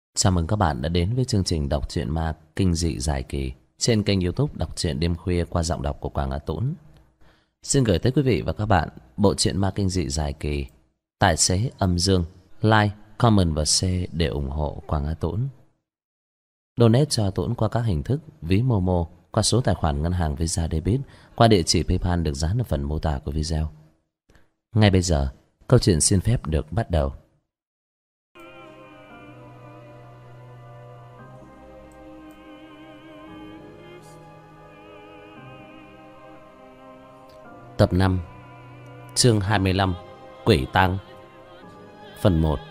Chào mừng các bạn đã đến với chương trình đọc truyện ma kinh dị dài kỳ trên kênh YouTube Đọc truyện đêm khuya qua giọng đọc của Quảng Á Tũng. Xin gửi tới quý vị và các bạn bộ truyện ma kinh dị dài kỳ Tài xế âm dương. Like, comment và share để ủng hộ Quảng Á Tũng. Donate cho Tũng qua các hình thức ví Momo, qua số tài khoản ngân hàng Visa Debit, qua địa chỉ PayPal được dán ở phần mô tả của video. Ngay bây giờ, câu chuyện xin phép được bắt đầu. Tập 5, chương 25, Quỷ tang. Phần 1.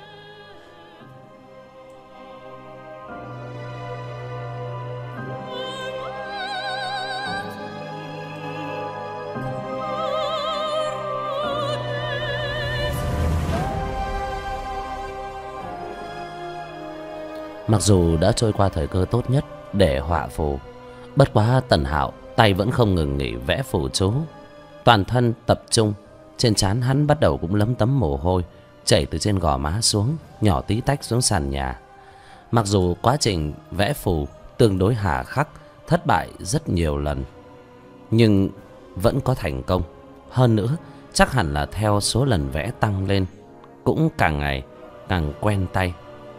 Mặc dù đã trôi qua thời cơ tốt nhất để họa phù, bất quá Tần Hạo tay vẫn không ngừng nghỉ vẽ phù chú. Toàn thân tập trung, trên trán hắn bắt đầu cũng lấm tấm mồ hôi chảy từ trên gò má xuống, nhỏ tí tách xuống sàn nhà. Mặc dù quá trình vẽ phù tương đối hà khắc, thất bại rất nhiều lần, nhưng vẫn có thành công. Hơn nữa, chắc hẳn là theo số lần vẽ tăng lên, cũng càng ngày càng quen tay.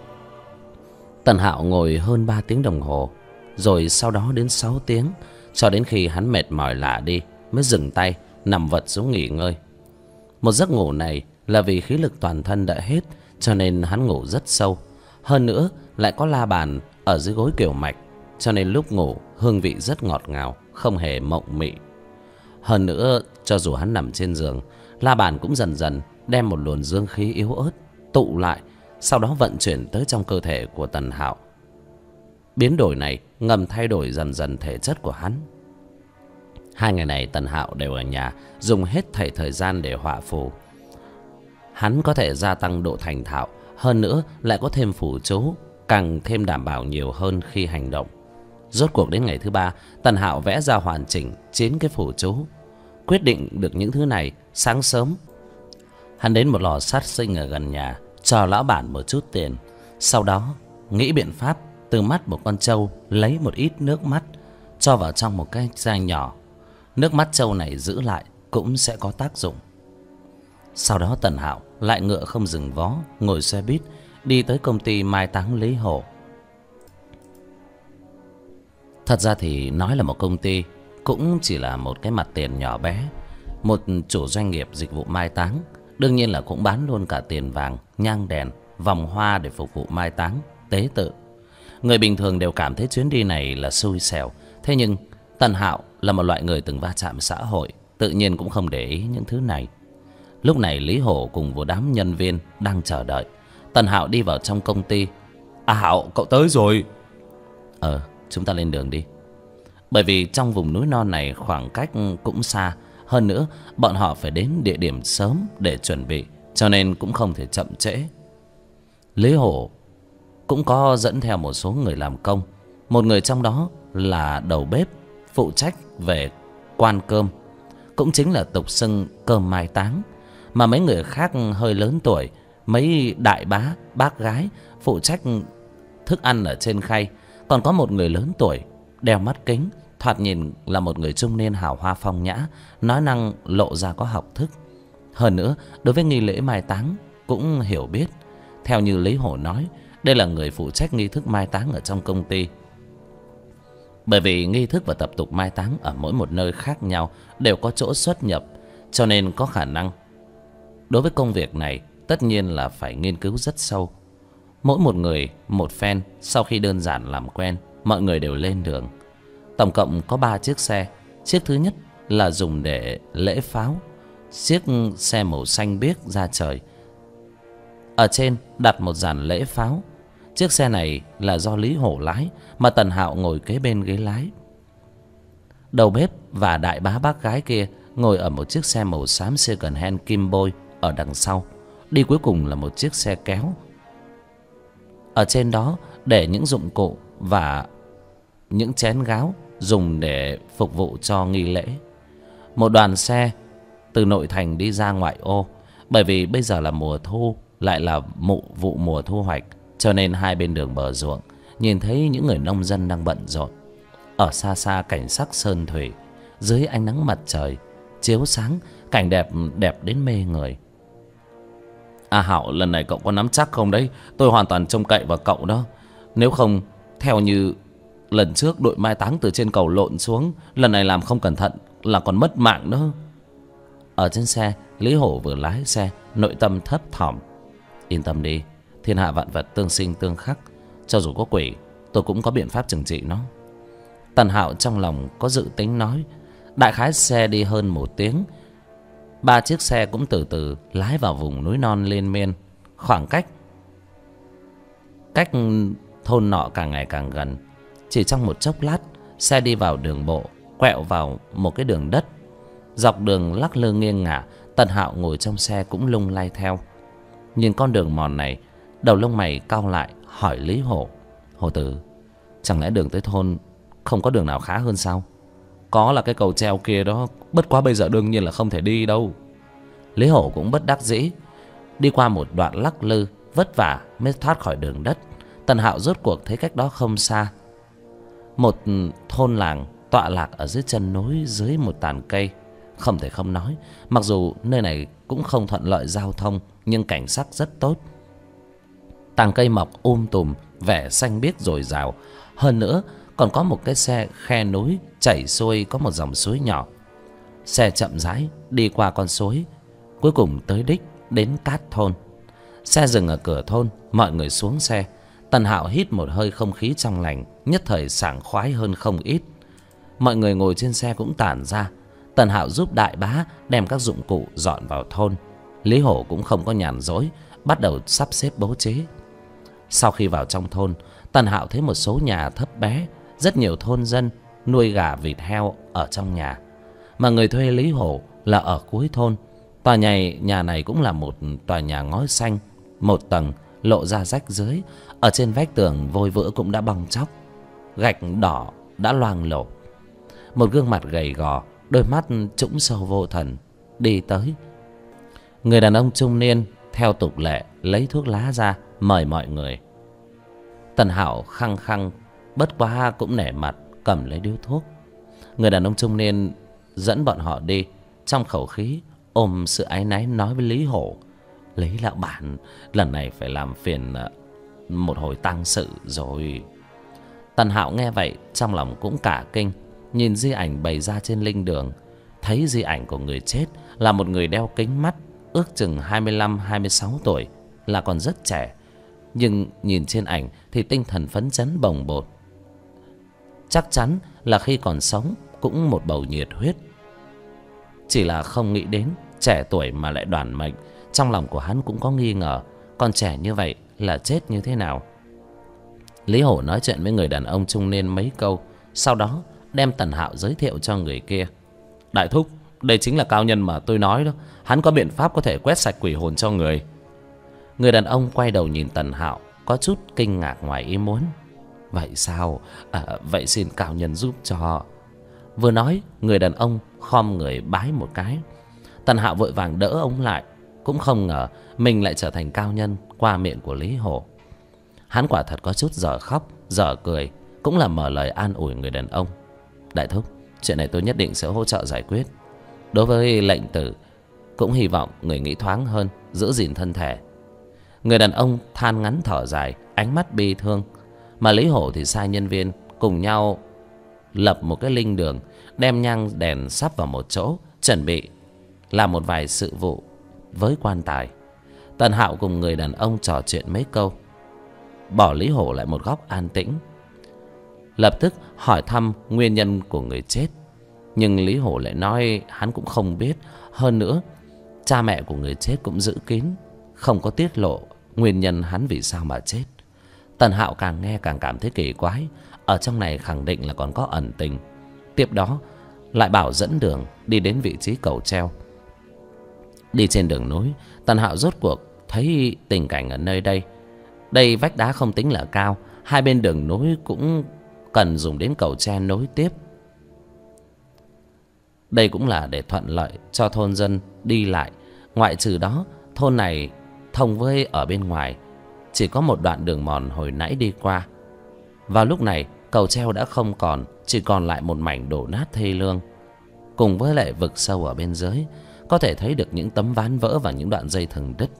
Tần Hạo ngồi hơn 3 tiếng đồng hồ, rồi sau đó đến 6 tiếng, cho đến khi hắn mệt mỏi lả đi mới dừng tay, nằm vật xuống nghỉ ngơi. Một giấc ngủ này là vì khí lực toàn thân đã hết, cho nên hắn ngủ rất sâu. Hơn nữa lại có la bàn ở dưới gối kiểu mạch, cho nên lúc ngủ hương vị rất ngọt ngào, không hề mộng mị. Hơn nữa, cho dù hắn nằm trên giường, la bàn cũng dần dần đem một luồng dương khí yếu ớt tụ lại, sau đó vận chuyển tới trong cơ thể của Tần Hạo. Biến đổi này ngầm thay đổi dần dần thể chất của hắn. 2 ngày này Tần Hạo đều ở nhà, dùng hết thảy thời gian để họa phù. Hắn có thể gia tăng độ thành thạo, hơn nữa lại có thêm phù chú, càng thêm đảm bảo nhiều hơn khi hành động. Rốt cuộc đến ngày thứ 3, Tần Hạo vẽ ra hoàn chỉnh 9 cái phù chú. Quyết định được những thứ này, sáng sớm hắn đến một lò sát sinh ở gần nhà, cho lão bản một chút tiền. Sau đó nghĩ biện pháp từ mắt một con trâu lấy một ít nước mắt, cho vào trong một cái chai nhỏ. Nước mắt trâu này giữ lại cũng sẽ có tác dụng. Sau đó Tần Hạo lại ngựa không dừng vó, ngồi xe buýt đi tới công ty mai táng Lý Hổ. Thật ra thì nói là một công ty, cũng chỉ là một cái mặt tiền nhỏ bé. Một chủ doanh nghiệp dịch vụ mai táng, đương nhiên là cũng bán luôn cả tiền vàng, nhang đèn, vòng hoa để phục vụ mai táng, tế tự. Người bình thường đều cảm thấy chuyến đi này là xui xẻo. Thế nhưng Tần Hạo là một loại người từng va chạm xã hội, tự nhiên cũng không để ý những thứ này. Lúc này Lý Hổ cùng một đám nhân viên đang chờ đợi. Tần Hạo đi vào trong công ty. À Hạo, cậu tới rồi. Chúng ta lên đường đi. Bởi vì trong vùng núi non này khoảng cách cũng xa, hơn nữa bọn họ phải đến địa điểm sớm để chuẩn bị, cho nên cũng không thể chậm trễ. Lý Hổ cũng có dẫn theo một số người làm công. Một người trong đó là đầu bếp, phụ trách về quan cơm, cũng chính là tục xưng cơm mai táng. Mà mấy người khác hơi lớn tuổi, mấy đại bá, bác gái phụ trách thức ăn ở trên khay. Còn có một người lớn tuổi, đeo mắt kính, thoạt nhìn là một người trung niên hào hoa phong nhã, nói năng lộ ra có học thức. Hơn nữa, đối với nghi lễ mai táng cũng hiểu biết. Theo như Lý Hổ nói, đây là người phụ trách nghi thức mai táng ở trong công ty. Bởi vì nghi thức và tập tục mai táng ở mỗi một nơi khác nhau, đều có chỗ xuất nhập, cho nên có khả năng đối với công việc này tất nhiên là phải nghiên cứu rất sâu. Mỗi một người một phen. Sau khi đơn giản làm quen, mọi người đều lên đường. Tổng cộng có 3 chiếc xe. Chiếc thứ nhất là dùng để lễ pháo, chiếc xe màu xanh biếc da trời, ở trên đặt một dàn lễ pháo. Chiếc xe này là do Lý Hổ lái, mà Tần Hạo ngồi kế bên ghế lái. Đầu bếp và đại bá bác gái kia ngồi ở một chiếc xe màu xám second hand kim bôi ở đằng sau. Đi cuối cùng là một chiếc xe kéo, ở trên đó để những dụng cụ và những chén gáo dùng để phục vụ cho nghi lễ. Một đoàn xe từ nội thành đi ra ngoại ô, bởi vì bây giờ là mùa thu, lại là vụ mùa thu hoạch, cho nên hai bên đường bờ ruộng nhìn thấy những người nông dân đang bận rộn. Ở xa xa cảnh sắc sơn thủy, dưới ánh nắng mặt trời chiếu sáng, cảnh đẹp đẹp đến mê người. À Hảo, lần này cậu có nắm chắc không đấy? Tôi hoàn toàn trông cậy vào cậu đó. Nếu không, theo như lần trước đội mai táng từ trên cầu lộn xuống, lần này làm không cẩn thận là còn mất mạng nữa. Ở trên xe, Lý Hổ vừa lái xe, nội tâm thấp thỏm. Yên tâm đi, thiên hạ vạn vật tương sinh tương khắc, cho dù có quỷ, tôi cũng có biện pháp trừng trị nó. Tần Hạo trong lòng có dự tính nói. Đại khái xe đi hơn 1 tiếng, 3 chiếc xe cũng từ từ lái vào vùng núi non liên miên. Khoảng cách thôn nọ càng ngày càng gần. Chỉ trong một chốc lát, xe đi vào đường bộ, quẹo vào một cái đường đất. Dọc đường lắc lư nghiêng ngả, Tần Hạo ngồi trong xe cũng lung lay theo. Nhìn con đường mòn này, đầu lông mày cau lại, hỏi Lý Hổ. Hổ tử, chẳng lẽ đường tới thôn không có đường nào khá hơn sao? Có là cái cầu treo kia đó, bất quá bây giờ đương nhiên là không thể đi đâu. Lý Hổ cũng bất đắc dĩ. Đi qua một đoạn lắc lư vất vả mới thoát khỏi đường đất. Tần Hạo rốt cuộc thấy cách đó không xa một thôn làng tọa lạc ở dưới chân núi, dưới một tàn cây. Không thể không nói, mặc dù nơi này cũng không thuận lợi giao thông, nhưng cảnh sắc rất tốt. Tàng cây mọc tùm, vẻ xanh biếc dồi dào. Hơn nữa còn có một cái xe khe núi chảy xuôi, có một dòng suối nhỏ. Xe chậm rãi đi qua con suối, cuối cùng tới đích, đến Cát thôn. Xe dừng ở cửa thôn, mọi người xuống xe. Tần Hạo hít một hơi không khí trong lành, nhất thời sảng khoái hơn không ít. Mọi người ngồi trên xe cũng tản ra. Tần Hạo giúp đại bá đem các dụng cụ dọn vào thôn. Lý Hổ cũng không có nhàn rỗi, bắt đầu sắp xếp bố trí. Sau khi vào trong thôn, Tần Hạo thấy một số nhà thấp bé, rất nhiều thôn dân nuôi gà vịt heo ở trong nhà. Mà người thuê Lý Hổ là ở cuối thôn. Tòa nhà này cũng là một tòa nhà ngói xanh, một tầng, lộ ra rách dưới. Ở trên vách tường vôi vữa cũng đã bong tróc, gạch đỏ đã loang lổ. Một gương mặt gầy gò, đôi mắt trũng sâu vô thần đi tới. Người đàn ông trung niên theo tục lệ lấy thuốc lá ra mời mọi người. Tần Hạo khăng khăng bất quá cũng nể mặt cầm lấy điếu thuốc. Người đàn ông trung niên dẫn bọn họ đi, trong khẩu khí ôm sự áy náy nói với Lý Hổ. Lý lão bản, lần này phải làm phiền một hồi tang sự rồi. Tần Hạo nghe vậy trong lòng cũng cả kinh. Nhìn di ảnh bày ra trên linh đường, thấy di ảnh của người chết là một người đeo kính mắt, ước chừng 25-26 tuổi, là còn rất trẻ. Nhưng nhìn trên ảnh thì tinh thần phấn chấn bồng bột. Chắc chắn là khi còn sống cũng một bầu nhiệt huyết. Chỉ là không nghĩ đến trẻ tuổi mà lại đoản mệnh. Trong lòng của hắn cũng có nghi ngờ, còn trẻ như vậy là chết như thế nào. Lý Hổ nói chuyện với người đàn ông trung niên mấy câu, sau đó đem Tần Hạo giới thiệu cho người kia. Đại thúc, đây chính là cao nhân mà tôi nói đó. Hắn có biện pháp có thể quét sạch quỷ hồn cho người. Người đàn ông quay đầu nhìn Tần Hạo, có chút kinh ngạc ngoài ý muốn. Vậy sao? Vậy xin cao nhân giúp cho. Vừa nói, người đàn ông khom người bái một cái. Tần Hạo vội vàng đỡ ông lại, cũng không ngờ mình lại trở thành cao nhân qua miệng của Lý Hổ. Hắn quả thật có chút dở khóc dở cười, cũng là mở lời an ủi người đàn ông. Đại thúc, chuyện này tôi nhất định sẽ hỗ trợ giải quyết. Đối với lệnh tử, cũng hy vọng người nghĩ thoáng hơn, giữ gìn thân thể. Người đàn ông than ngắn thở dài, ánh mắt bi thương. Mà Lý Hổ thì sai nhân viên cùng nhau lập một cái linh đường, đem nhang đèn sắp vào một chỗ, chuẩn bị làm một vài sự vụ với quan tài. Tần Hạo cùng người đàn ông trò chuyện mấy câu, bỏ Lý Hổ lại một góc an tĩnh, lập tức hỏi thăm nguyên nhân của người chết. Nhưng Lý Hổ lại nói hắn cũng không biết. Hơn nữa cha mẹ của người chết cũng giữ kín, không có tiết lộ nguyên nhân hắn vì sao mà chết. Tần Hạo càng nghe càng cảm thấy kỳ quái. Ở trong này khẳng định là còn có ẩn tình. Tiếp đó lại bảo dẫn đường đi đến vị trí cầu treo. Đi trên đường núi, Tần Hạo rốt cuộc thấy tình cảnh ở nơi đây. Đây vách đá không tính là cao, hai bên đường núi cũng cần dùng đến cầu tre nối tiếp. Đây cũng là để thuận lợi cho thôn dân đi lại. Ngoại trừ đó, thôn này thông với ở bên ngoài chỉ có một đoạn đường mòn hồi nãy đi qua. Vào lúc này cầu treo đã không còn, chỉ còn lại một mảnh đổ nát thê lương. Cùng với lại vực sâu ở bên dưới, có thể thấy được những tấm ván vỡ và những đoạn dây thừng đứt.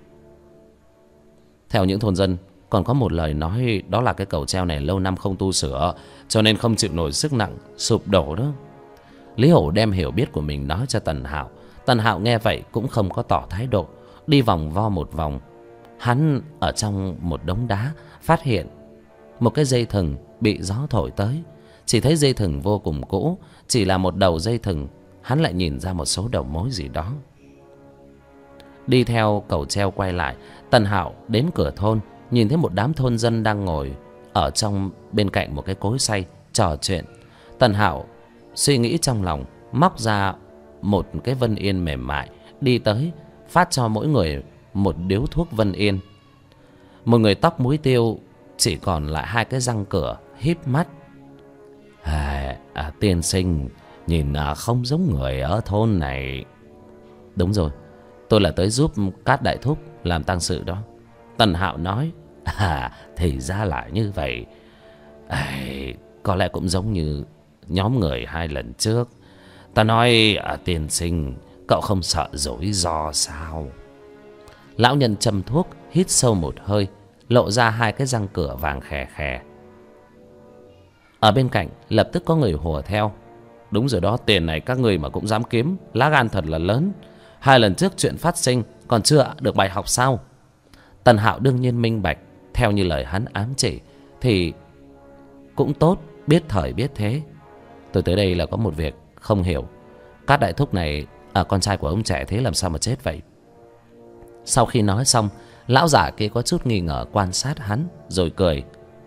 Theo những thôn dân còn có một lời nói, đó là cái cầu treo này lâu năm không tu sửa, cho nên không chịu nổi sức nặng sụp đổ đó. Lý Hổ đem hiểu biết của mình nói cho Tần Hạo. Tần Hạo nghe vậy cũng không có tỏ thái độ, đi vòng vo một vòng. Hắn ở trong một đống đá phát hiện một cái dây thừng bị gió thổi tới. Chỉ thấy dây thừng vô cùng cũ, chỉ là một đầu dây thừng. Hắn lại nhìn ra một số đầu mối gì đó. Đi theo cầu treo quay lại, Tần Hạo đến cửa thôn, nhìn thấy một đám thôn dân đang ngồi ở trong bên cạnh một cái cối xay trò chuyện. Tần Hạo suy nghĩ trong lòng, móc ra một cái Vân Yên mềm mại, đi tới phát cho mỗi người một điếu thuốc Vân Yên. Một người tóc muối tiêu, chỉ còn lại hai cái răng cửa, híp mắt. Tiên sinh, nhìn không giống người ở thôn này. Đúng rồi, tôi là tới giúp Cát đại thúc làm tang sự đó. Tần Hạo nói. Thì ra là như vậy. Có lẽ cũng giống như nhóm người hai lần trước. Ta nói tiên sinh, cậu không sợ rủi ro sao? Lão nhân châm thuốc, hít sâu một hơi, lộ ra hai cái răng cửa vàng khè khè. Ở bên cạnh lập tức có người hùa theo. Đúng rồi đó, tiền này các người mà cũng dám kiếm, lá gan thật là lớn. Hai lần trước chuyện phát sinh còn chưa được bài học sao? Tần Hạo đương nhiên minh bạch, theo như lời hắn ám chỉ thì cũng tốt, biết thời biết thế. Tôi tới đây là có một việc không hiểu. Cát đại thúc này con trai của ông trẻ thế làm sao mà chết vậy? Sau khi nói xong, lão giả kia có chút nghi ngờ quan sát hắn, rồi cười.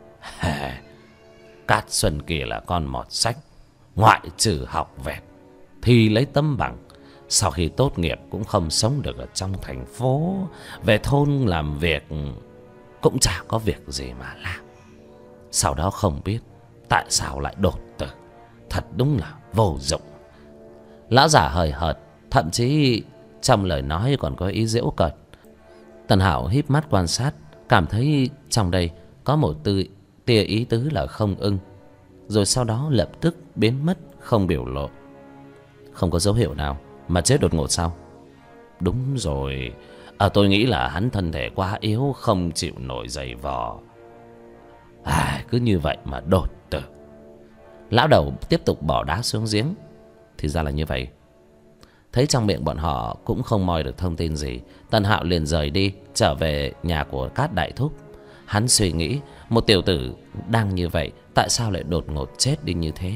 Cát Xuân kia là con mọt sách, ngoại trừ học vẹt thì lấy tấm bằng, sau khi tốt nghiệp cũng không sống được ở trong thành phố, về thôn làm việc cũng chả có việc gì mà làm. Sau đó không biết tại sao lại đột tử, thật đúng là vô dụng. Lão giả hời hợt, thậm chí trong lời nói còn có ý giễu cợt. Tần Hạo híp mắt quan sát, cảm thấy trong đây có một tia ý tứ là không ưng, rồi sau đó lập tức biến mất, không biểu lộ. Không có dấu hiệu nào mà chết đột ngột sao? Đúng rồi, tôi nghĩ là hắn thân thể quá yếu, không chịu nổi giày vò. Cứ như vậy mà đột tử. Lão đầu tiếp tục bỏ đá xuống giếng. Thì ra là như vậy. Thấy trong miệng bọn họ cũng không moi được thông tin gì, Tần Hạo liền rời đi, trở về nhà của Cát đại thúc. Hắn suy nghĩ, một tiểu tử đang như vậy, tại sao lại đột ngột chết đi như thế?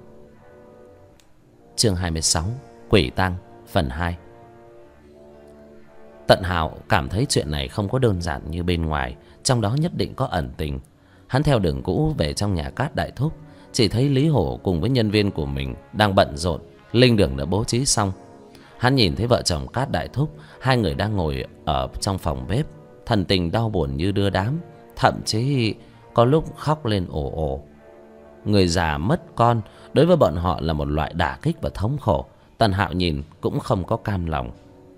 Chương 26, Quỷ tang, phần 2. Tần Hạo cảm thấy chuyện này không có đơn giản như bên ngoài, trong đó nhất định có ẩn tình. Hắn theo đường cũ về trong nhà Cát đại thúc, chỉ thấy Lý Hổ cùng với nhân viên của mình đang bận rộn, linh đường đã bố trí xong. Hắn nhìn thấy vợ chồng Cát đại thúc, hai người đang ngồi ở trong phòng bếp, thần tình đau buồn như đưa đám, thậm chí có lúc khóc lên ồ ồ. Người già mất con đối với bọn họ là một loại đả kích và thống khổ. Tần Hạo nhìn cũng không có cam lòng.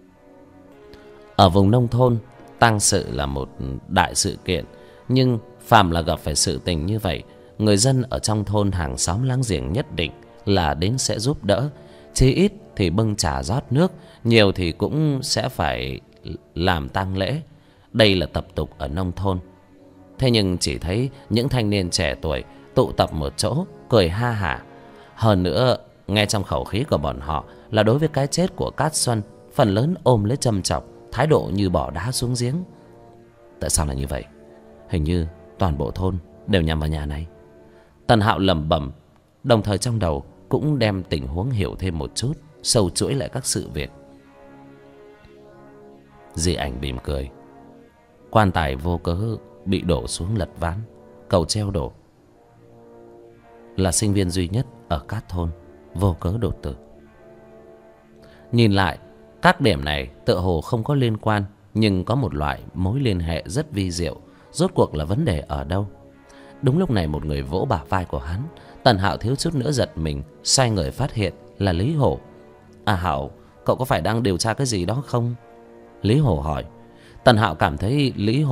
Ở vùng nông thôn, tang sự là một đại sự kiện, nhưng phàm là gặp phải sự tình như vậy, người dân ở trong thôn hàng xóm láng giềng nhất định là đến sẽ giúp đỡ. Chí ít thì bưng trà rót nước, nhiều thì cũng sẽ phải làm tang lễ. Đây là tập tục ở nông thôn. Thế nhưng chỉ thấy những thanh niên trẻ tuổi tụ tập một chỗ, cười ha hả. Hơn nữa, nghe trong khẩu khí của bọn họ là đối với cái chết của Cát Xuân, phần lớn ôm lấy châm chọc, thái độ như bỏ đá xuống giếng. Tại sao là như vậy? Hình như toàn bộ thôn đều nhằm vào nhà này. Tần Hạo lẩm bẩm, đồng thời trong đầu cũng đem tình huống hiểu thêm một chút, sâu chuỗi lại các sự việc. Di Ảnh mỉm cười. Quan tài vô cớ bị đổ xuống lật ván, cầu treo đổ. Là sinh viên duy nhất ở Cát thôn vô cớ đột tử. Nhìn lại, các điểm này tựa hồ không có liên quan, nhưng có một loại mối liên hệ rất vi diệu. Rốt cuộc là vấn đề ở đâu? Đúng lúc này một người vỗ bả vai của hắn. Tần Hạo thiếu chút nữa giật mình, xoay người phát hiện là Lý Hổ. Hạo, cậu có phải đang điều tra cái gì đó không? Lý Hổ hỏi. Tần Hạo cảm thấy Lý Hổ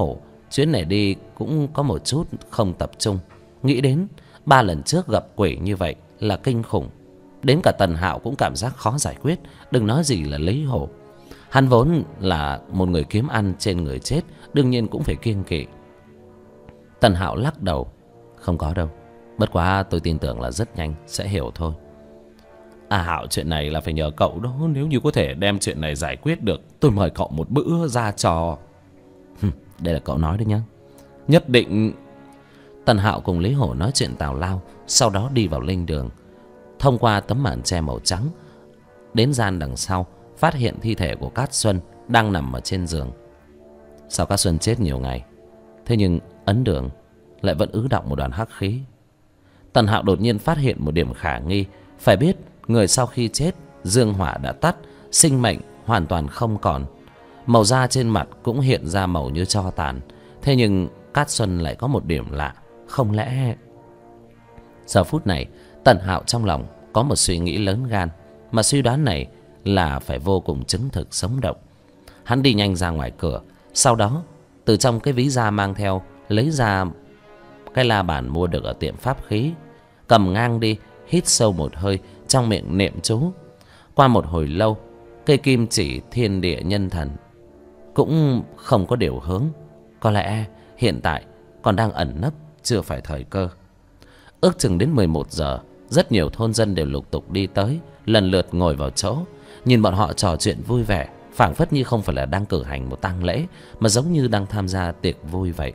chuyến này đi cũng có một chút không tập trung. Nghĩ đến 3 lần trước gặp quỷ như vậy là kinh khủng. Đến cả Tần Hạo cũng cảm giác khó giải quyết, đừng nói gì là Lý Hổ. Hắn vốn là một người kiếm ăn trên người chết, đương nhiên cũng phải kiêng kỵ. Tần Hạo lắc đầu. Không có đâu, bất quá tôi tin tưởng là rất nhanh sẽ hiểu thôi. À Hạo, chuyện này là phải nhờ cậu đó. Nếu như có thể đem chuyện này giải quyết được, tôi mời cậu một bữa ra trò. Đây là cậu nói đấy nhá. Nhất định. Tần Hạo cùng Lý Hổ nói chuyện tào lao, sau đó đi vào linh đường. Thông qua tấm màn che màu trắng, đến gian đằng sau, phát hiện thi thể của Cát Xuân đang nằm ở trên giường. Sao Cát Xuân chết nhiều ngày, thế nhưng ấn đường lại vẫn ứ đọng một đoàn hắc khí. Tần Hạo đột nhiên phát hiện một điểm khả nghi. Phải biết, người sau khi chết, dương hỏa đã tắt, sinh mệnh hoàn toàn không còn. Màu da trên mặt cũng hiện ra màu như tro tàn. Thế nhưng Cát Xuân lại có một điểm lạ. Không lẽ... Giờ phút này, Tần Hạo trong lòng có một suy nghĩ lớn gan, mà suy đoán này là phải vô cùng chứng thực sống động. Hắn đi nhanh ra ngoài cửa, sau đó từ trong cái ví da mang theo lấy ra cái la bàn mua được ở tiệm pháp khí, cầm ngang đi, hít sâu một hơi, trong miệng niệm chú. Qua một hồi lâu, cây kim chỉ thiên địa nhân thần cũng không có điều hướng. Có lẽ hiện tại còn đang ẩn nấp, chưa phải thời cơ. Ước chừng đến 11 giờ, rất nhiều thôn dân đều lục tục đi tới, lần lượt ngồi vào chỗ. Nhìn bọn họ trò chuyện vui vẻ, phảng phất như không phải là đang cử hành một tang lễ, mà giống như đang tham gia tiệc vui vậy.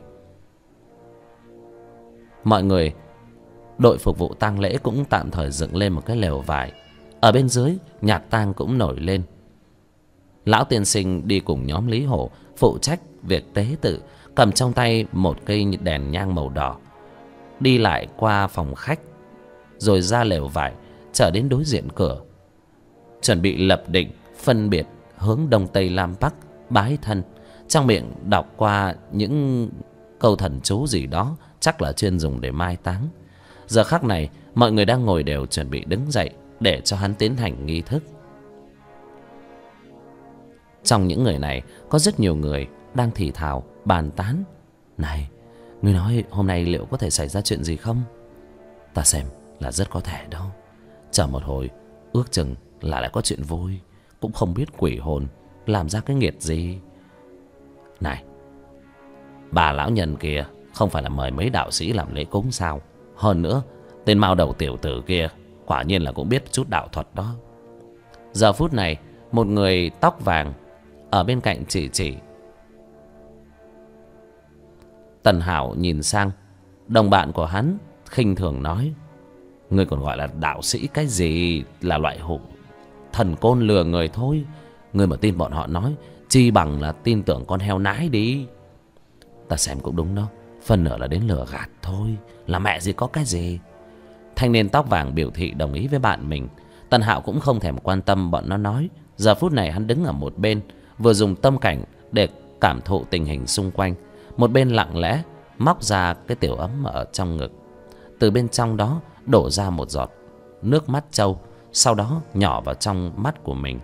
Mọi người, đội phục vụ tang lễ cũng tạm thời dựng lên một cái lều vải. Ở bên dưới, nhạc tang cũng nổi lên. Lão tiên sinh đi cùng nhóm Lý Hổ, phụ trách việc tế tự, cầm trong tay một cây đèn nhang màu đỏ, đi lại qua phòng khách, rồi ra lều vải, trở đến đối diện cửa, chuẩn bị lập định phân biệt hướng đông tây nam bắc bái thân, trong miệng đọc qua những câu thần chú gì đó, chắc là chuyên dùng để mai táng. Giờ khắc này, mọi người đang ngồi đều chuẩn bị đứng dậy để cho hắn tiến hành nghi thức. Trong những người này có rất nhiều người đang thì thào bàn tán. Này, ngươi nói hôm nay liệu có thể xảy ra chuyện gì không? Ta xem là rất có thể đó. Chờ một hồi, ước chừng là lại có chuyện vui. Cũng không biết quỷ hồn làm ra cái nghiệt gì. Này, bà lão nhân kia không phải là mời mấy đạo sĩ làm lễ cúng sao? Hơn nữa, tên mao đầu tiểu tử kia quả nhiên là cũng biết chút đạo thuật đó. Giờ phút này, một người tóc vàng ở bên cạnh chỉ. Tần Hạo nhìn sang đồng bạn của hắn, khinh thường nói: ngươi còn gọi là đạo sĩ cái gì? Là loại hủ thần côn lừa người thôi. Ngươi mà tin bọn họ nói, chi bằng là tin tưởng con heo nái đi. Ta xem cũng đúng đó, phần nửa là đến lừa gạt thôi, là mẹ gì có cái gì. Thanh niên tóc vàng biểu thị đồng ý với bạn mình. Tần Hạo cũng không thèm quan tâm bọn nó nói. Giờ phút này hắn đứng ở một bên, vừa dùng tâm cảnh để cảm thụ tình hình xung quanh, một bên lặng lẽ móc ra cái tiểu ấm ở trong ngực. Từ bên trong đó đổ ra một giọt nước mắt trâu, sau đó nhỏ vào trong mắt của mình.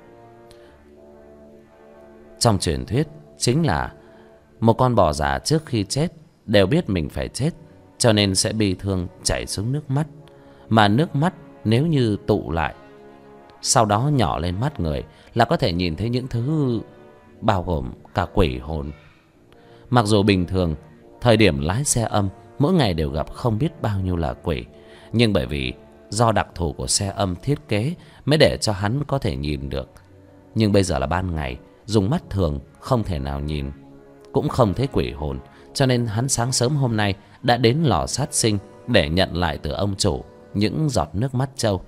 Trong truyền thuyết chính là một con bò già trước khi chết đều biết mình phải chết, cho nên sẽ bi thương chảy xuống nước mắt. Mà nước mắt nếu như tụ lại, sau đó nhỏ lên mắt người, là có thể nhìn thấy những thứ bao gồm cả quỷ hồn. Mặc dù bình thường thời điểm lái xe âm mỗi ngày đều gặp không biết bao nhiêu là quỷ, nhưng bởi vì do đặc thù của xe âm thiết kế mới để cho hắn có thể nhìn được. Nhưng bây giờ là ban ngày, dùng mắt thường không thể nào nhìn, cũng không thấy quỷ hồn, cho nên hắn sáng sớm hôm nay đã đến lò sát sinh để nhận lại từ ông chủ những giọt nước mắt trâu.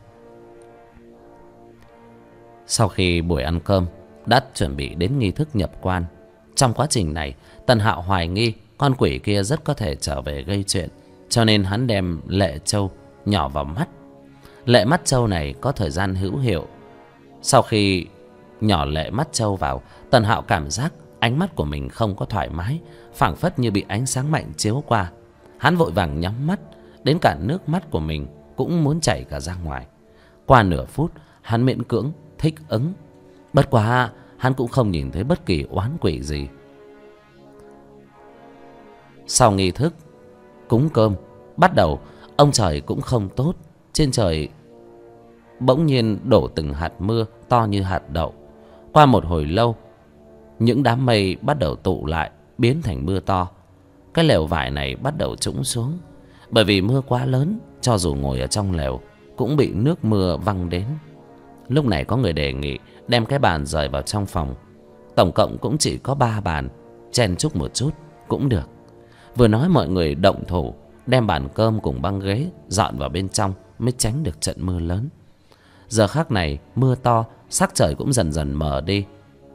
Sau khi buổi ăn cơm đã chuẩn bị đến nghi thức nhập quan. Trong quá trình này, Tần Hạo hoài nghi con quỷ kia rất có thể trở về gây chuyện, cho nên hắn đem lệ trâu nhỏ vào mắt. Lệ mắt trâu này có thời gian hữu hiệu. Sau khi nhỏ lệ mắt trâu vào, Tần Hạo cảm giác ánh mắt của mình không có thoải mái, phảng phất như bị ánh sáng mạnh chiếu qua. Hắn vội vàng nhắm mắt, đến cả nước mắt của mình cũng muốn chảy cả ra ngoài. Qua nửa phút, hắn miễn cưỡng thích ứng. Bất quá hắn cũng không nhìn thấy bất kỳ oán quỷ gì. Sau nghi thức cúng cơm bắt đầu, ông trời cũng không tốt. Trên trời bỗng nhiên đổ từng hạt mưa to như hạt đậu. Qua một hồi lâu, những đám mây bắt đầu tụ lại, biến thành mưa to. Cái lều vải này bắt đầu trũng xuống. Bởi vì mưa quá lớn, cho dù ngồi ở trong lều cũng bị nước mưa văng đến. Lúc này có người đề nghị đem cái bàn rời vào trong phòng. Tổng cộng cũng chỉ có 3 bàn, chen chúc một chút cũng được. Vừa nói mọi người động thủ đem bàn cơm cùng băng ghế dọn vào bên trong, mới tránh được trận mưa lớn. Giờ khắc này mưa to, sắc trời cũng dần dần mờ đi.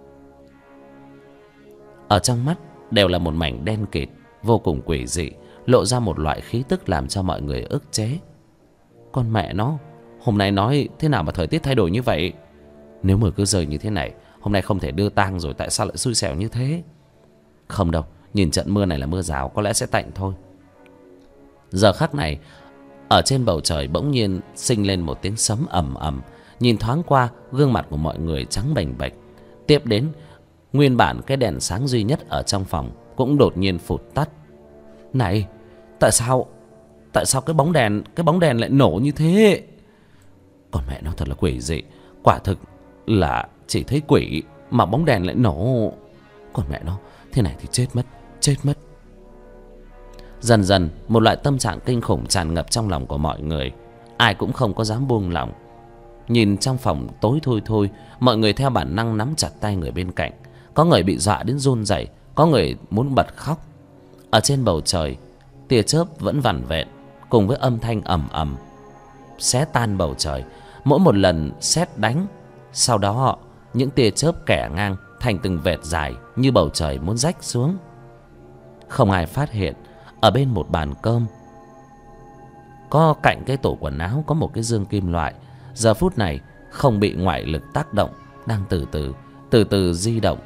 Ở trong mắt đều là một mảnh đen kịt, vô cùng quỷ dị, lộ ra một loại khí tức làm cho mọi người ức chế. Con mẹ nó, hôm nay nói thế nào mà thời tiết thay đổi như vậy? Nếu mưa cứ rơi như thế này, hôm nay không thể đưa tang rồi, tại sao lại xui xẻo như thế? Không đâu, nhìn trận mưa này là mưa rào, có lẽ sẽ tạnh thôi. Giờ khắc này, ở trên bầu trời bỗng nhiên sinh lên một tiếng sấm ầm ầm. Nhìn thoáng qua, gương mặt của mọi người trắng bềnh bệch. Tiếp đến, nguyên bản cái đèn sáng duy nhất ở trong phòng cũng đột nhiên phụt tắt. Này, tại sao cái bóng đèn lại nổ như thế? Còn mẹ nó thật là quỷ dị. Quả thực là chỉ thấy quỷ mà bóng đèn lại nổ. Còn mẹ nó, thế này thì chết mất. Dần dần một loại tâm trạng kinh khủng tràn ngập trong lòng của mọi người. Ai cũng không có dám buông lỏng. Nhìn trong phòng tối thui thui, mọi người theo bản năng nắm chặt tay người bên cạnh. Có người bị dọa đến run rẩy, có người muốn bật khóc. Ở trên bầu trời, tia chớp vẫn vằn vện, cùng với âm thanh ầm ầm xé tan bầu trời. Mỗi một lần sét đánh, sau đó những tia chớp kẻ ngang thành từng vệt dài, như bầu trời muốn rách xuống. Không ai phát hiện, ở bên một bàn cơm, có cạnh cái tủ quần áo có một cái dương kim loại. Giờ phút này không bị ngoại lực tác động, đang từ từ di động.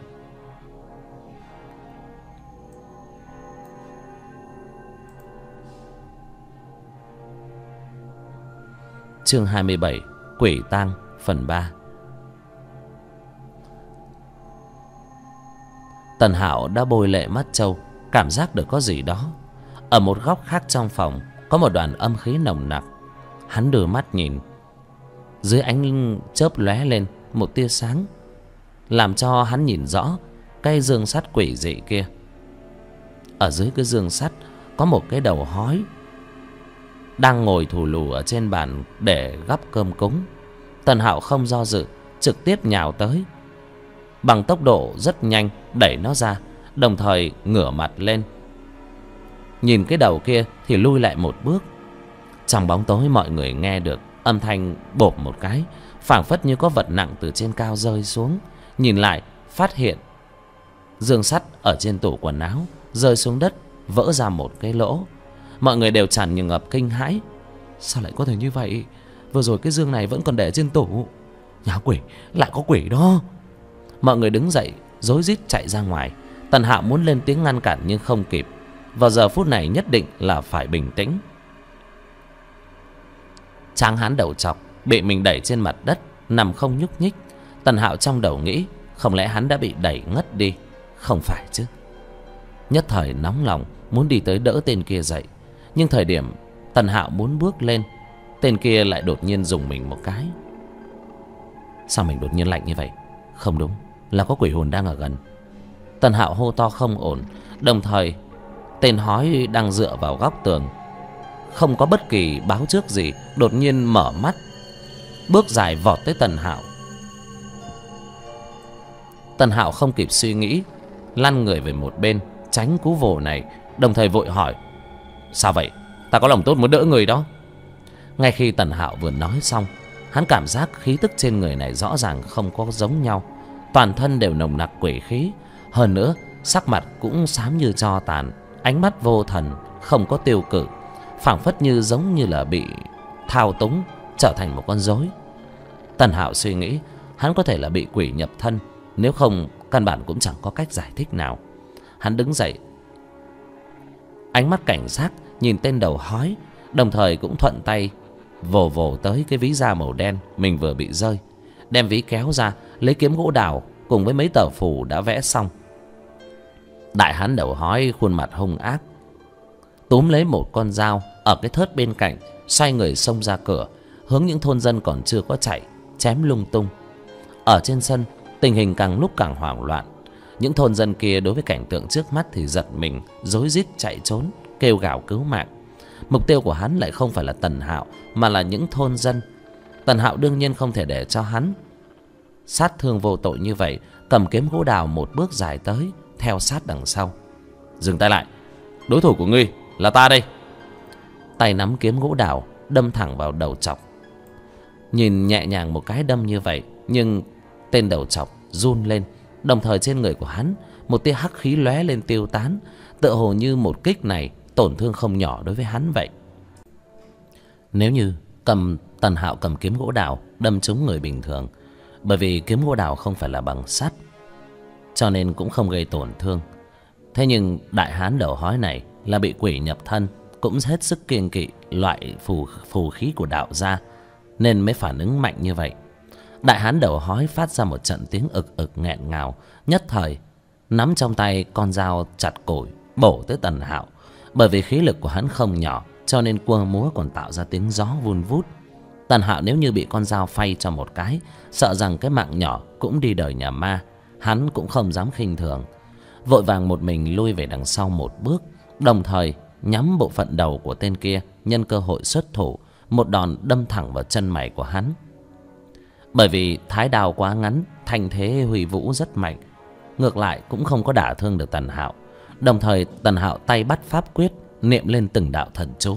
Chương 27, Quỷ tang phần 3. Tần Hạo đã bôi lệ mắt trâu, cảm giác được có gì đó. Ở một góc khác trong phòng có một đoàn âm khí nồng nặc. Hắn đưa mắt nhìn, dưới ánh chớp lóe lên một tia sáng, làm cho hắn nhìn rõ cái giường sắt quỷ dị kia. Ở dưới cái giường sắt có một cái đầu hói đang ngồi thù lù ở trên bàn để gắp cơm cúng. Tần Hạo không do dự, trực tiếp nhào tới, bằng tốc độ rất nhanh đẩy nó ra, đồng thời ngửa mặt lên. Nhìn cái đầu kia thì lui lại một bước. Trong bóng tối mọi người nghe được âm thanh bộp một cái, phảng phất như có vật nặng từ trên cao rơi xuống. Nhìn lại phát hiện giường sắt ở trên tủ quần áo rơi xuống đất, vỡ ra một cái lỗ. Mọi người đều tràn ngập kinh hãi. Sao lại có thể như vậy? Vừa rồi cái giường này vẫn còn để trên tủ. Nhà quỷ, lại có quỷ đó. Mọi người đứng dậy rối rít chạy ra ngoài. Tần Hạo muốn lên tiếng ngăn cản nhưng không kịp. Vào giờ phút này nhất định là phải bình tĩnh. Tráng hán đầu trọc bị mình đẩy trên mặt đất, nằm không nhúc nhích. Tần Hạo trong đầu nghĩ, không lẽ hắn đã bị đẩy ngất đi? Không phải chứ. Nhất thời nóng lòng muốn đi tới đỡ tên kia dậy. Nhưng thời điểm Tần Hạo muốn bước lên, tên kia lại đột nhiên dùng mình một cái. Sao mình đột nhiên lạnh như vậy? Không đúng, là có quỷ hồn đang ở gần. Tần Hạo hô to không ổn. Đồng thời tên hói đang dựa vào góc tường, không có bất kỳ báo trước gì, đột nhiên mở mắt, bước dài vọt tới Tần Hạo. Tần Hạo không kịp suy nghĩ, lăn người về một bên tránh cú vồ này, đồng thời vội hỏi: sao vậy? Ta có lòng tốt muốn đỡ người đó. Ngay khi Tần Hạo vừa nói xong, hắn cảm giác khí tức trên người này rõ ràng không có giống nhau. Toàn thân đều nồng nặc quỷ khí. Hơn nữa sắc mặt cũng xám như tro tàn, ánh mắt vô thần, không có tiêu cự, phảng phất như giống như là bị thao túng, trở thành một con rối. Tần Hạo suy nghĩ hắn có thể là bị quỷ nhập thân, nếu không căn bản cũng chẳng có cách giải thích nào. Hắn đứng dậy, ánh mắt cảnh giác nhìn tên đầu hói, đồng thời cũng thuận tay vồ vồ tới cái ví da màu đen mình vừa bị rơi, đem ví kéo ra, lấy kiếm gỗ đào cùng với mấy tờ phù đã vẽ xong. Đại hán đầu hói khuôn mặt hung ác, túm lấy một con dao ở cái thớt bên cạnh, xoay người xông ra cửa, hướng những thôn dân còn chưa có chạy chém lung tung. Ở trên sân, tình hình càng lúc càng hoảng loạn. Những thôn dân kia đối với cảnh tượng trước mắt thì giật mình, rối rít chạy trốn, kêu gào cứu mạng. Mục tiêu của hắn lại không phải là Tần Hạo, mà là những thôn dân. Tần Hạo đương nhiên không thể để cho hắn sát thương vô tội như vậy, cầm kiếm gỗ đào một bước dài tới, theo sát đằng sau. Dừng tay lại, đối thủ của ngươi là ta đây. Tay nắm kiếm gỗ đào đâm thẳng vào đầu trọc. Nhìn nhẹ nhàng một cái đâm như vậy, nhưng tên đầu trọc run lên, đồng thời trên người của hắn một tia hắc khí lóe lên tiêu tán, tựa hồ như một kích này tổn thương không nhỏ đối với hắn vậy. Nếu như Tần Hạo cầm kiếm gỗ đào đâm trúng người bình thường, bởi vì kiếm gỗ đào không phải là bằng sắt, cho nên cũng không gây tổn thương. Thế nhưng đại hán đầu hói này là bị quỷ nhập thân, cũng hết sức kiêng kỵ loại phù khí của đạo gia, nên mới phản ứng mạnh như vậy. Đại hán đầu hói phát ra một trận tiếng ực ực nghẹn ngào, nhất thời nắm trong tay con dao chặt củi bổ tới Tần Hạo. Bởi vì khí lực của hắn không nhỏ, cho nên quơ múa còn tạo ra tiếng gió vun vút. Tần Hạo nếu như bị con dao phay cho một cái, sợ rằng cái mạng nhỏ cũng đi đời nhà ma. Hắn cũng không dám khinh thường, vội vàng một mình lui về đằng sau một bước, đồng thời nhắm bộ phận đầu của tên kia, nhân cơ hội xuất thủ, một đòn đâm thẳng vào chân mày của hắn. Bởi vì thái đao quá ngắn, thanh thế huy vũ rất mạnh, ngược lại cũng không có đả thương được Tần Hạo. Đồng thời Tần Hạo tay bắt pháp quyết, niệm lên từng đạo thần chú.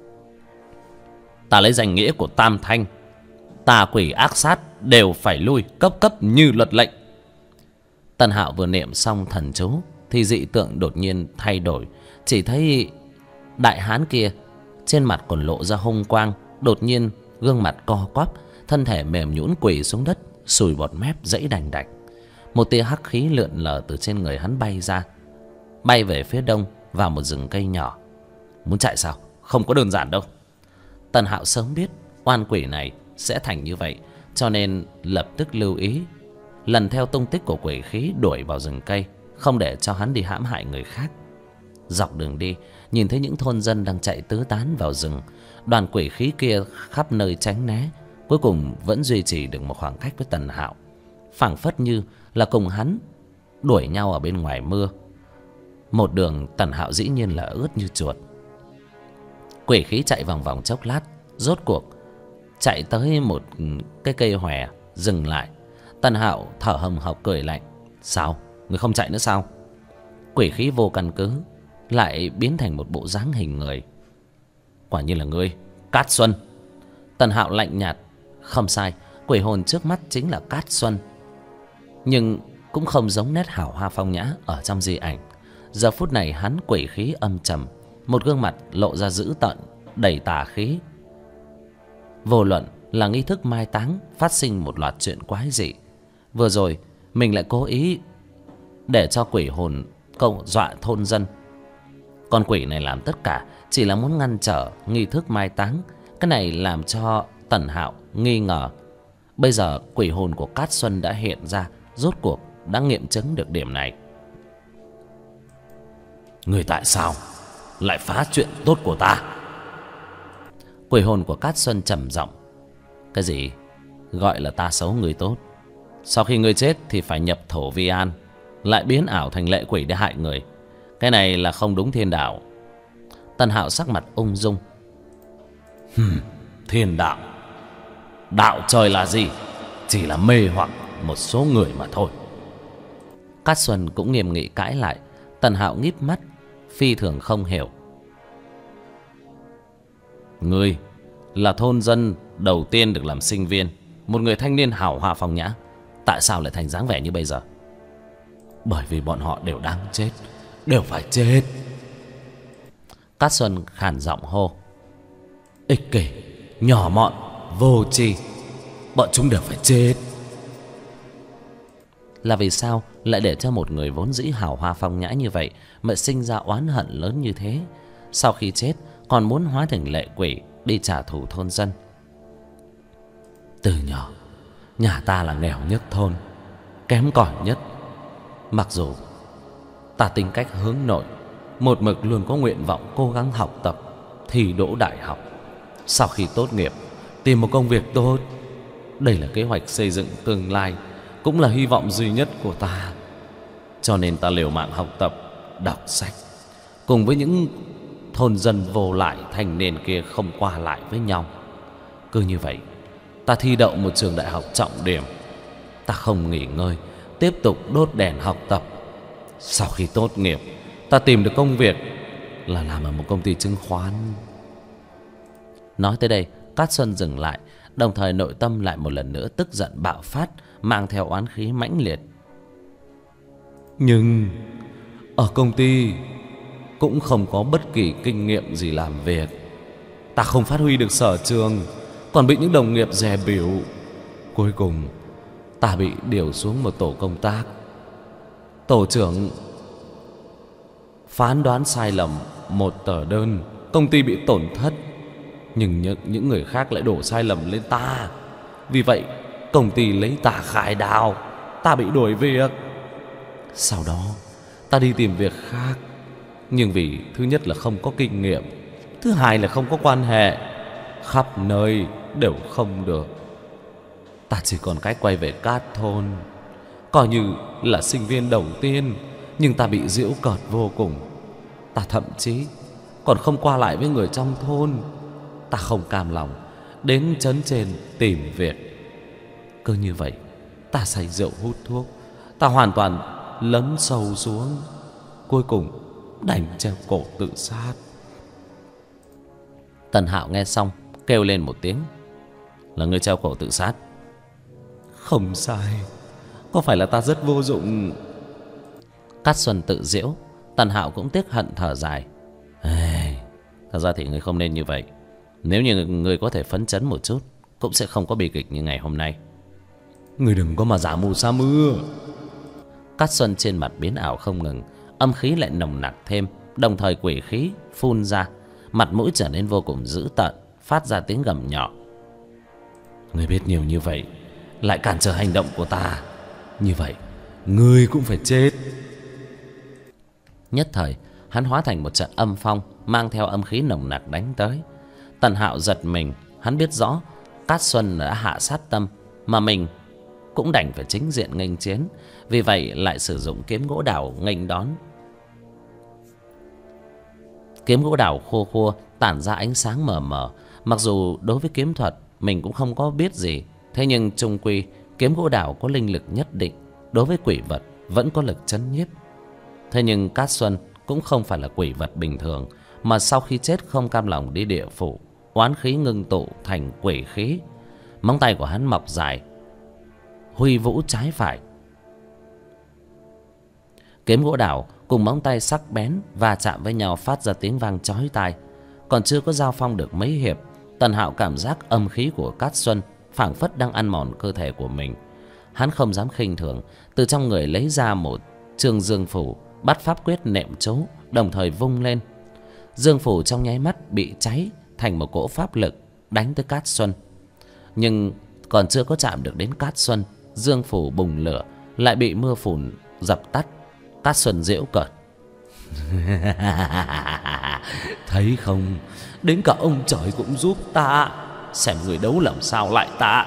Ta lấy danh nghĩa của Tam Thanh, tà quỷ ác sát đều phải lui, cấp cấp như luật lệnh. Tần Hạo vừa niệm xong thần chú thì dị tượng đột nhiên thay đổi. Chỉ thấy đại hán kia trên mặt còn lộ ra hung quang, đột nhiên gương mặt co quắp, thân thể mềm nhũn quỳ xuống đất, sùi bọt mép giãy đành đạch. Một tia hắc khí lượn lờ từ trên người hắn bay ra, bay về phía đông vào một rừng cây nhỏ. Muốn chạy sao? Không có đơn giản đâu. Tần Hạo sớm biết oan quỷ này sẽ thành như vậy, cho nên lập tức lưu ý, lần theo tung tích của quỷ khí đuổi vào rừng cây, không để cho hắn đi hãm hại người khác. Dọc đường đi, nhìn thấy những thôn dân đang chạy tứ tán vào rừng, đoàn quỷ khí kia khắp nơi tránh né, cuối cùng vẫn duy trì được một khoảng cách với Tần Hạo, phảng phất như là cùng hắn đuổi nhau ở bên ngoài mưa. Một đường Tần Hạo dĩ nhiên là ướt như chuột. Quỷ khí chạy vòng vòng chốc lát, rốt cuộc chạy tới một cái cây hòe dừng lại. Tần Hạo thở hồng hộc cười lạnh. Sao? Người không chạy nữa sao? Quỷ khí vô căn cứ lại biến thành một bộ dáng hình người. Quả nhiên là ngươi, Cát Xuân. Tần Hạo lạnh nhạt. Không sai, quỷ hồn trước mắt chính là Cát Xuân, nhưng cũng không giống nét hào hoa phong nhã ở trong di ảnh. Giờ phút này hắn quỷ khí âm trầm, một gương mặt lộ ra dữ tợn, đầy tà khí. Vô luận là nghi thức mai táng phát sinh một loạt chuyện quái dị, vừa rồi mình lại cố ý để cho quỷ hồn câu dọa thôn dân. Con quỷ này làm tất cả chỉ là muốn ngăn trở nghi thức mai táng. Cái này làm cho Tần Hạo nghi ngờ. Bây giờ quỷ hồn của Cát Xuân đã hiện ra, rốt cuộc đã nghiệm chứng được điểm này. Người tại sao lại phá chuyện tốt của ta? Quỷ hồn của Cát Xuân trầm giọng. Cái gì gọi là ta xấu người tốt? Sau khi ngươi chết thì phải nhập thổ vi an, lại biến ảo thành lệ quỷ để hại người. Cái này là không đúng thiên đạo. Tần Hạo sắc mặt ung dung. Thiên đạo? Đạo trời là gì? Chỉ là mê hoặc một số người mà thôi. Cát Xuân cũng nghiêm nghị cãi lại. Tần Hạo ngíp mắt, phi thường không hiểu. Ngươi là thôn dân đầu tiên được làm sinh viên, một người thanh niên hào hoa phong nhã, tại sao lại thành dáng vẻ như bây giờ? Bởi vì bọn họ đều đáng chết, đều phải chết. Cát Xuân khàn giọng hô. Ích kỷ, nhỏ mọn, vô tri, bọn chúng đều phải chết. Là vì sao lại để cho một người vốn dĩ hào hoa phong nhã như vậy mà sinh ra oán hận lớn như thế? Sau khi chết còn muốn hóa thành lệ quỷ đi trả thù thôn dân. Từ nhỏ nhà ta là nghèo nhất thôn, kém cỏi nhất. Mặc dù ta tính cách hướng nội, một mực luôn có nguyện vọng cố gắng học tập, thi đỗ đại học. Sau khi tốt nghiệp, tìm một công việc tốt. Đây là kế hoạch xây dựng tương lai, cũng là hy vọng duy nhất của ta. Cho nên ta liều mạng học tập, đọc sách, cùng với những thôn dân vô lại thanh niên kia không qua lại với nhau. Cứ như vậy, ta thi đậu một trường đại học trọng điểm. Ta không nghỉ ngơi, tiếp tục đốt đèn học tập. Sau khi tốt nghiệp, ta tìm được công việc là làm ở một công ty chứng khoán. Nói tới đây, Cát Xuân dừng lại, đồng thời nội tâm lại một lần nữa tức giận bạo phát, mang theo oán khí mãnh liệt. Nhưng ở công ty cũng không có bất kỳ kinh nghiệm gì làm việc. Ta không phát huy được sở trường, còn bị những đồng nghiệp dè bỉu. Cuối cùng ta bị điều xuống một tổ công tác. Tổ trưởng phán đoán sai lầm một tờ đơn, công ty bị tổn thất. Nhưng những người khác lại đổ sai lầm lên ta. Vì vậy công ty lấy ta khai đao, ta bị đuổi việc. Sau đó ta đi tìm việc khác, nhưng vì thứ nhất là không có kinh nghiệm, thứ hai là không có quan hệ, khắp nơi đều không được. Ta chỉ còn cách quay về Cát thôn, coi như là sinh viên đầu tiên. Nhưng ta bị giễu cợt vô cùng. Ta thậm chí còn không qua lại với người trong thôn. Ta không cam lòng đến trấn trên tìm việc. Cứ như vậy, ta say rượu hút thuốc, ta hoàn toàn lấn sâu xuống, cuối cùng đành treo cổ tự sát. Tần Hạo nghe xong kêu lên một tiếng. Là ngươi treo cổ tự sát? Không sai. Có phải là ta rất vô dụng? Cát Xuân tự giễu. Tần Hạo cũng tiếc hận thở dài. Thật ra thì ngươi không nên như vậy. Nếu như ngươi có thể phấn chấn một chút, cũng sẽ không có bi kịch như ngày hôm nay. Ngươi đừng có mà giả mù sa mưa. Cát Xuân trên mặt biến ảo không ngừng, âm khí lại nồng nặc thêm, đồng thời quỷ khí phun ra, mặt mũi trở nên vô cùng dữ tợn, phát ra tiếng gầm nhỏ. Ngươi biết nhiều như vậy, lại cản trở hành động của ta, như vậy ngươi cũng phải chết. Nhất thời hắn hóa thành một trận âm phong, mang theo âm khí nồng nặc đánh tới. Tần Hạo giật mình, hắn biết rõ Cát Xuân đã hạ sát tâm, mà mình cũng đành phải chính diện nghênh chiến. Vì vậy lại sử dụng kiếm gỗ đào nghênh đón. Kiếm gỗ đào khô khô tản ra ánh sáng mờ mờ. Mặc dù đối với kiếm thuật mình cũng không có biết gì, thế nhưng chung quy kiếm gỗ đào có linh lực nhất định, đối với quỷ vật vẫn có lực chấn nhiếp. Thế nhưng Cát Xuân cũng không phải là quỷ vật bình thường, mà sau khi chết không cam lòng đi địa phủ, oán khí ngưng tụ thành quỷ khí. Móng tay của hắn mọc dài, huy vũ trái phải. Kiếm gỗ đào cùng móng tay sắc bén va chạm với nhau, phát ra tiếng vang chói tai. Còn chưa có giao phong được mấy hiệp, Tần Hạo cảm giác âm khí của Cát Xuân phảng phất đang ăn mòn cơ thể của mình. Hắn không dám khinh thường, từ trong người lấy ra một chương dương phủ, bắt pháp quyết nệm chú, đồng thời vung lên. Dương phủ trong nháy mắt bị cháy thành một cỗ pháp lực đánh tới Cát Xuân. Nhưng còn chưa có chạm được đến Cát Xuân, dương phủ bùng lửa, lại bị mưa phùn dập tắt. Cát Xuân giễu cợt. Thấy không, đến cả ông trời cũng giúp ta, xem người đấu làm sao lại ta.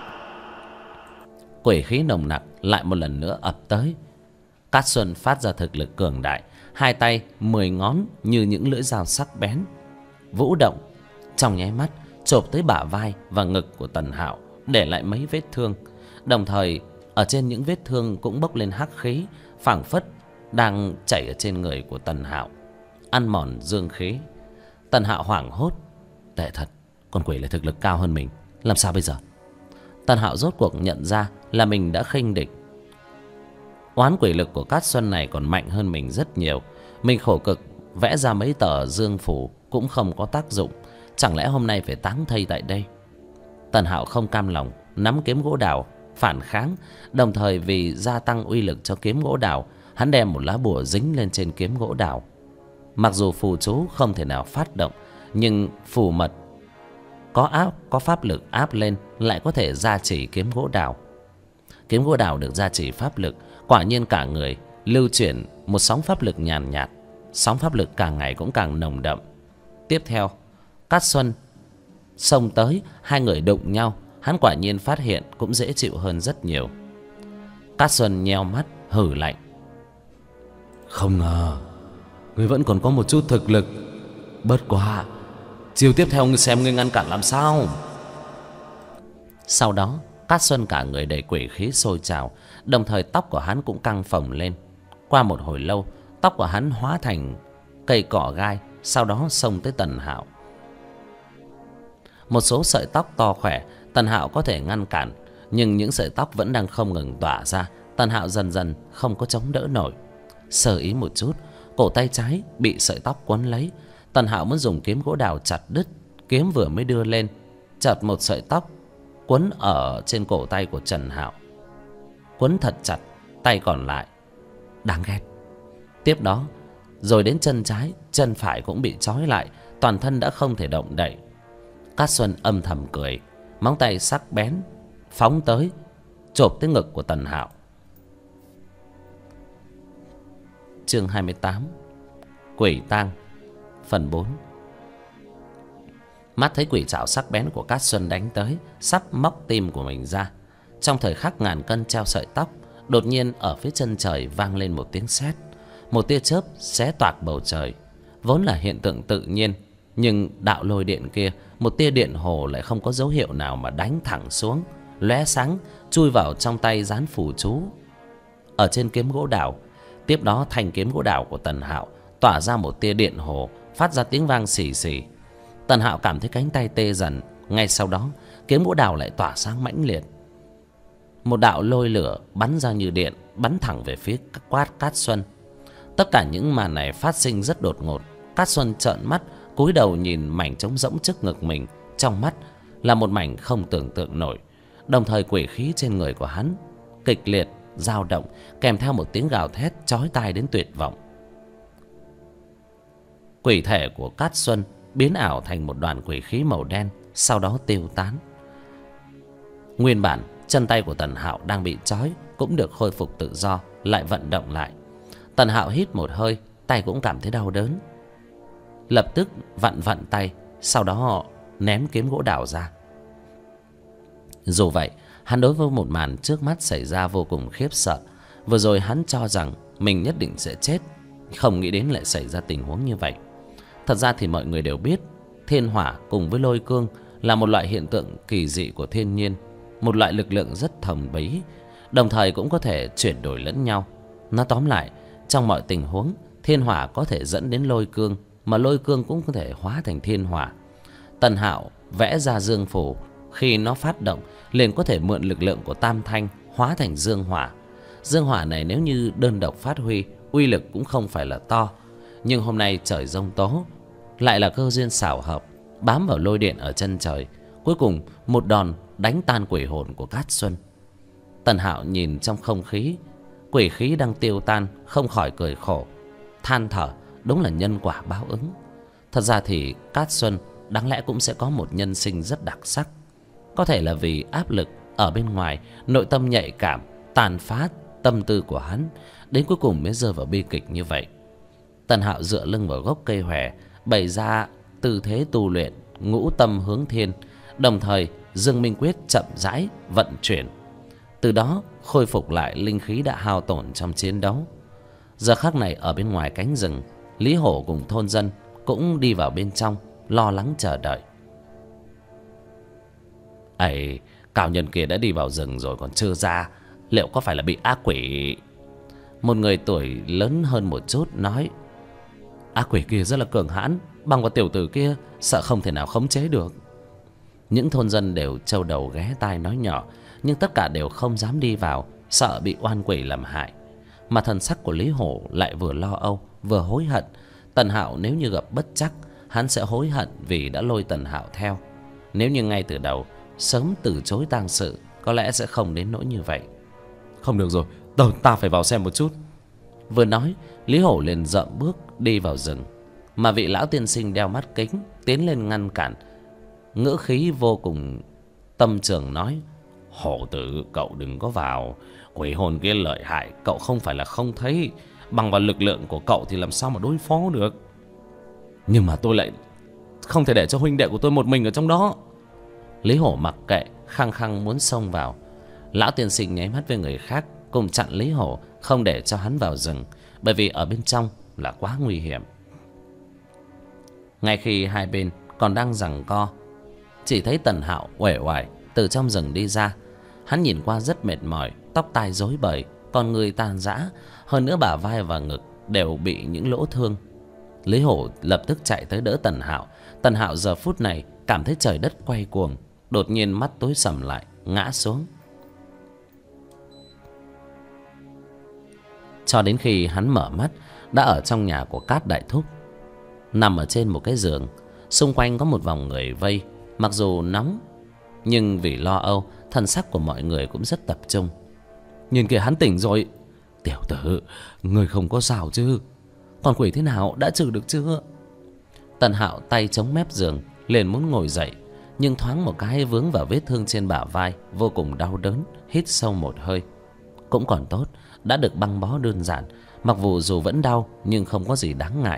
Quỷ khí nồng nặc lại một lần nữa ập tới. Cát Xuân phát ra thực lực cường đại, hai tay 10 ngón như những lưỡi dao sắc bén vũ động, trong nháy mắt chộp tới bả vai và ngực của Tần Hạo, để lại mấy vết thương. Đồng thời ở trên những vết thương cũng bốc lên hắc khí, phảng phất đang chảy ở trên người của Tần Hạo, ăn mòn dương khí. Tần Hạo hoảng hốt. Tệ thật, con quỷ lại thực lực cao hơn mình, làm sao bây giờ? Tần Hạo rốt cuộc nhận ra là mình đã khinh địch. Oán quỷ lực của Cát Xuân này còn mạnh hơn mình rất nhiều. Mình khổ cực vẽ ra mấy tờ dương phủ cũng không có tác dụng. Chẳng lẽ hôm nay phải táng thây tại đây? Tần Hạo không cam lòng, nắm kiếm gỗ đào phản kháng. Đồng thời vì gia tăng uy lực cho kiếm gỗ đào, hắn đem một lá bùa dính lên trên kiếm gỗ đào. Mặc dù phù chú không thể nào phát động, nhưng phù mật có pháp lực áp lên lại có thể gia trì kiếm gỗ đào. Kiếm gỗ đào được gia trì pháp lực, quả nhiên cả người lưu chuyển một sóng pháp lực nhàn nhạt. sóng pháp lực càng ngày cũng càng nồng đậm. Tiếp theo, Cát Xuân xông tới, hai người đụng nhau. Hắn quả nhiên phát hiện cũng dễ chịu hơn rất nhiều. Cát Xuân nheo mắt hử lạnh: "Không ngờ ngươi vẫn còn có một chút thực lực. Bất quá chiều tiếp theo ngươi xem ngươi ngăn cản làm sao." Sau đó Cát Xuân cả người đầy quỷ khí sôi trào, đồng thời tóc của hắn cũng căng phồng lên. Qua một hồi lâu, tóc của hắn hóa thành cây cỏ gai, sau đó xông tới Tần Hạo. Một số sợi tóc to khỏe Tần Hạo có thể ngăn cản, nhưng những sợi tóc vẫn đang không ngừng tỏa ra. Tần Hạo dần dần không có chống đỡ nổi. Sơ ý một chút, cổ tay trái bị sợi tóc quấn lấy. Tần Hạo muốn dùng kiếm gỗ đào chặt đứt, kiếm vừa mới đưa lên, chợt một sợi tóc quấn ở trên cổ tay của Trần Hạo, quấn thật chặt. Tay còn lại đáng ghét. Tiếp đó rồi đến chân trái, chân phải cũng bị trói lại, toàn thân đã không thể động đậy. Cát Xuân âm thầm cười, móng tay sắc bén phóng tới, chộp tới ngực của Tần Hạo. Chương 28: Quỷ tang, phần 4. Mắt thấy quỷ trảo sắc bén của Cát Xuân đánh tới, sắp móc tim của mình ra. Trong thời khắc ngàn cân treo sợi tóc, đột nhiên ở phía chân trời vang lên một tiếng sét. Một tia chớp xé toạc bầu trời. Vốn là hiện tượng tự nhiên, nhưng đạo lôi điện kia, một tia điện hồ lại không có dấu hiệu nào mà đánh thẳng xuống, lóe sáng chui vào trong tay dán phù chú ở trên kiếm gỗ đào. Tiếp đó thanh kiếm gỗ đào của Tần Hạo tỏa ra một tia điện hồ, phát ra tiếng vang xì xì. Tần Hạo cảm thấy cánh tay tê dần. Ngay sau đó kiếm gỗ đào lại tỏa sáng mãnh liệt. Một đạo lôi lửa bắn ra như điện, bắn thẳng về phía Cát Xuân. Tất cả những màn này phát sinh rất đột ngột. Cát Xuân trợn mắt, cúi đầu nhìn mảnh trống rỗng trước ngực mình. Trong mắt là một mảnh không tưởng tượng nổi. Đồng thời quỷ khí trên người của hắn kịch liệt dao động, kèm theo một tiếng gào thét chói tai đến tuyệt vọng. Quỷ thể của Cát Xuân biến ảo thành một đoàn quỷ khí màu đen, sau đó tiêu tán. Nguyên bản chân tay của Tần Hạo đang bị trói cũng được khôi phục tự do, lại vận động lại. Tần Hạo hít một hơi, tay cũng cảm thấy đau đớn. Lập tức vặn tay, sau đó ném kiếm gỗ đào ra. Dù vậy, hắn đối với một màn trước mắt xảy ra vô cùng khiếp sợ. Vừa rồi hắn cho rằng mình nhất định sẽ chết, không nghĩ đến lại xảy ra tình huống như vậy. Thật ra thì mọi người đều biết, thiên hỏa cùng với lôi cương là một loại hiện tượng kỳ dị của thiên nhiên, một loại lực lượng rất thần bí, đồng thời cũng có thể chuyển đổi lẫn nhau. Nói tóm lại, trong mọi tình huống, thiên hỏa có thể dẫn đến lôi cương, mà lôi cương cũng có thể hóa thành thiên hỏa. Tần Hạo vẽ ra dương phù, khi nó phát động liền có thể mượn lực lượng của tam thanh hóa thành dương hỏa. Dương hỏa này nếu như đơn độc phát huy, uy lực cũng không phải là to. Nhưng hôm nay trời giông tố, lại là cơ duyên xảo hợp, bám vào lôi điện ở chân trời. Cuối cùng một đòn đánh tan quỷ hồn của Cát Xuân. Tần Hạo nhìn trong không khí, quỷ khí đang tiêu tan, không khỏi cười khổ, than thở, đúng là nhân quả báo ứng. Thật ra thì Cát Xuân đáng lẽ cũng sẽ có một nhân sinh rất đặc sắc. Có thể là vì áp lực ở bên ngoài, nội tâm nhạy cảm tàn phá tâm tư của hắn, đến cuối cùng mới rơi vào bi kịch như vậy. Tần Hạo dựa lưng vào gốc cây hòe, bày ra tư thế tu luyện ngũ tâm hướng thiên, đồng thời Dương Minh Quyết chậm rãi vận chuyển, từ đó khôi phục lại linh khí đã hao tổn trong chiến đấu. Giờ khắc này ở bên ngoài cánh rừng, Lý Hổ cùng thôn dân cũng đi vào bên trong, lo lắng chờ đợi. Ấy, cao nhân kia đã đi vào rừng rồi còn chưa ra, liệu có phải là bị ác quỷ? Một người tuổi lớn hơn một chút nói, ác quỷ kia rất là cường hãn, bằng vào tiểu tử kia sợ không thể nào khống chế được. Những thôn dân đều trâu đầu ghé tai nói nhỏ, nhưng tất cả đều không dám đi vào, sợ bị oan quỷ làm hại. Mà thần sắc của Lý Hổ lại vừa lo âu vừa hối hận. Tần Hạo nếu như gặp bất trắc, hắn sẽ hối hận vì đã lôi Tần Hạo theo. Nếu như ngay từ đầu sớm từ chối tang sự, có lẽ sẽ không đến nỗi như vậy. Không được rồi, ta phải vào xem một chút. Vừa nói, Lý Hổ liền dậm bước đi vào rừng. Mà vị lão tiên sinh đeo mắt kính tiến lên ngăn cản, ngữ khí vô cùng tâm trường nói, Hổ tử, cậu đừng có vào, quỷ hồn kia lợi hại, cậu không phải là không thấy. Bằng vào lực lượng của cậu thì làm sao mà đối phó được. Nhưng mà tôi lại không thể để cho huynh đệ của tôi một mình ở trong đó. Lý Hổ mặc kệ, khăng khăng muốn xông vào. Lão tiên sinh nháy mắt với người khác, cùng chặn Lý Hổ, không để cho hắn vào rừng, bởi vì ở bên trong là quá nguy hiểm. Ngay khi hai bên còn đang giằng co, chỉ thấy Tần Hạo uể oải từ trong rừng đi ra. Hắn nhìn qua rất mệt mỏi, tóc tai rối bời, con người tan rã, hơn nữa bả vai và ngực đều bị những lỗ thương. Lý Hổ lập tức chạy tới đỡ Tần Hạo. Tần Hạo giờ phút này cảm thấy trời đất quay cuồng, đột nhiên mắt tối sầm lại, ngã xuống. Cho đến khi hắn mở mắt, đã ở trong nhà của Cát Đại Thúc, nằm ở trên một cái giường. Xung quanh có một vòng người vây. Mặc dù nóng, nhưng vì lo âu, thần sắc của mọi người cũng rất tập trung. Nhìn kìa, hắn tỉnh rồi. Tiểu tử, người không có sao chứ? Con quỷ thế nào, đã trừ được chưa? Tần Hạo tay chống mép giường, liền muốn ngồi dậy, nhưng thoáng một cái vướng vào vết thương trên bả vai, vô cùng đau đớn. Hít sâu một hơi. Cũng còn tốt, đã được băng bó đơn giản. Mặc dù vẫn đau, nhưng không có gì đáng ngại.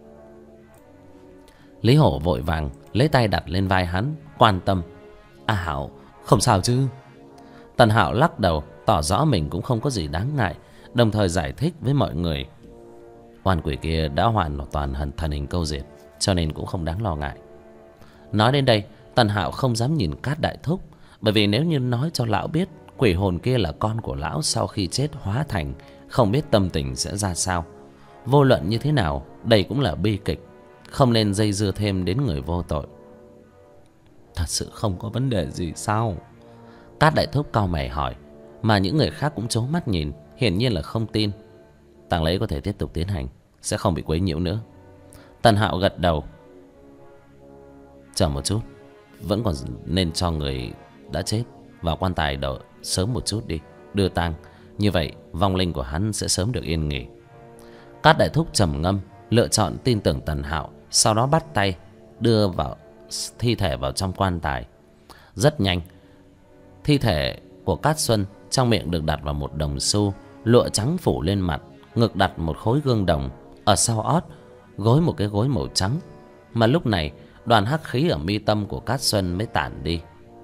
Lý Hổ vội vàng lấy tay đặt lên vai hắn, quan tâm. Hạo, không sao chứ? Tần Hạo lắc đầu, tỏ rõ mình cũng không có gì đáng ngại, đồng thời giải thích với mọi người. Oan quỷ kia đã hoàn toàn thần hình câu diệt, cho nên cũng không đáng lo ngại. Nói đến đây, Tần Hạo không dám nhìn Cát Đại Thúc, bởi vì nếu như nói cho lão biết quỷ hồn kia là con của lão sau khi chết hóa thành, không biết tâm tình sẽ ra sao. Vô luận như thế nào, đây cũng là bi kịch, không nên dây dưa thêm đến người vô tội. Thật sự không có vấn đề gì sao? Cát Đại Thúc cau mày hỏi, mà những người khác cũng trố mắt nhìn, hiển nhiên là không tin. Tang lễ có thể tiếp tục tiến hành, sẽ không bị quấy nhiễu nữa. Tần Hạo gật đầu. Chờ một chút, vẫn còn nên cho người đã chết vào quan tài đợi sớm một chút đi, đưa tang. Như vậy vong linh của hắn sẽ sớm được yên nghỉ. Cát Đại Thúc trầm ngâm, lựa chọn tin tưởng Tần Hạo, sau đó bắt tay đưa vào thi thể vào trong quan tài. Rất nhanh, thi thể của Cát Xuân trong miệng được đặt vào một đồng xu, lụa trắng phủ lên mặt, ngực đặt một khối gương đồng, ở sau ót gối một cái gối màu trắng. Mà lúc này đoàn hắc khí ở mi tâm của Cát Xuân mới tản đi.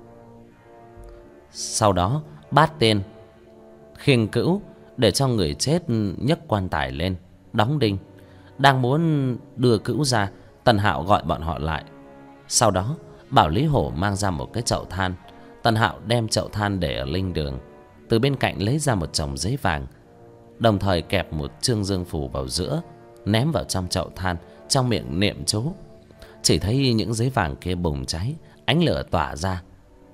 Sau đó Bát Tiên khiêng cữu để cho người chết nhấc quan tài lên, đóng đinh. Đang muốn đưa cữu ra, Tần Hạo gọi bọn họ lại. Sau đó bảo Lý Hổ mang ra một cái chậu than. Tần Hạo đem chậu than để ở linh đường, từ bên cạnh lấy ra một chồng giấy vàng, đồng thời kẹp một chương dương phù vào giữa, ném vào trong chậu than, trong miệng niệm chú. Chỉ thấy những giấy vàng kia bùng cháy, ánh lửa tỏa ra.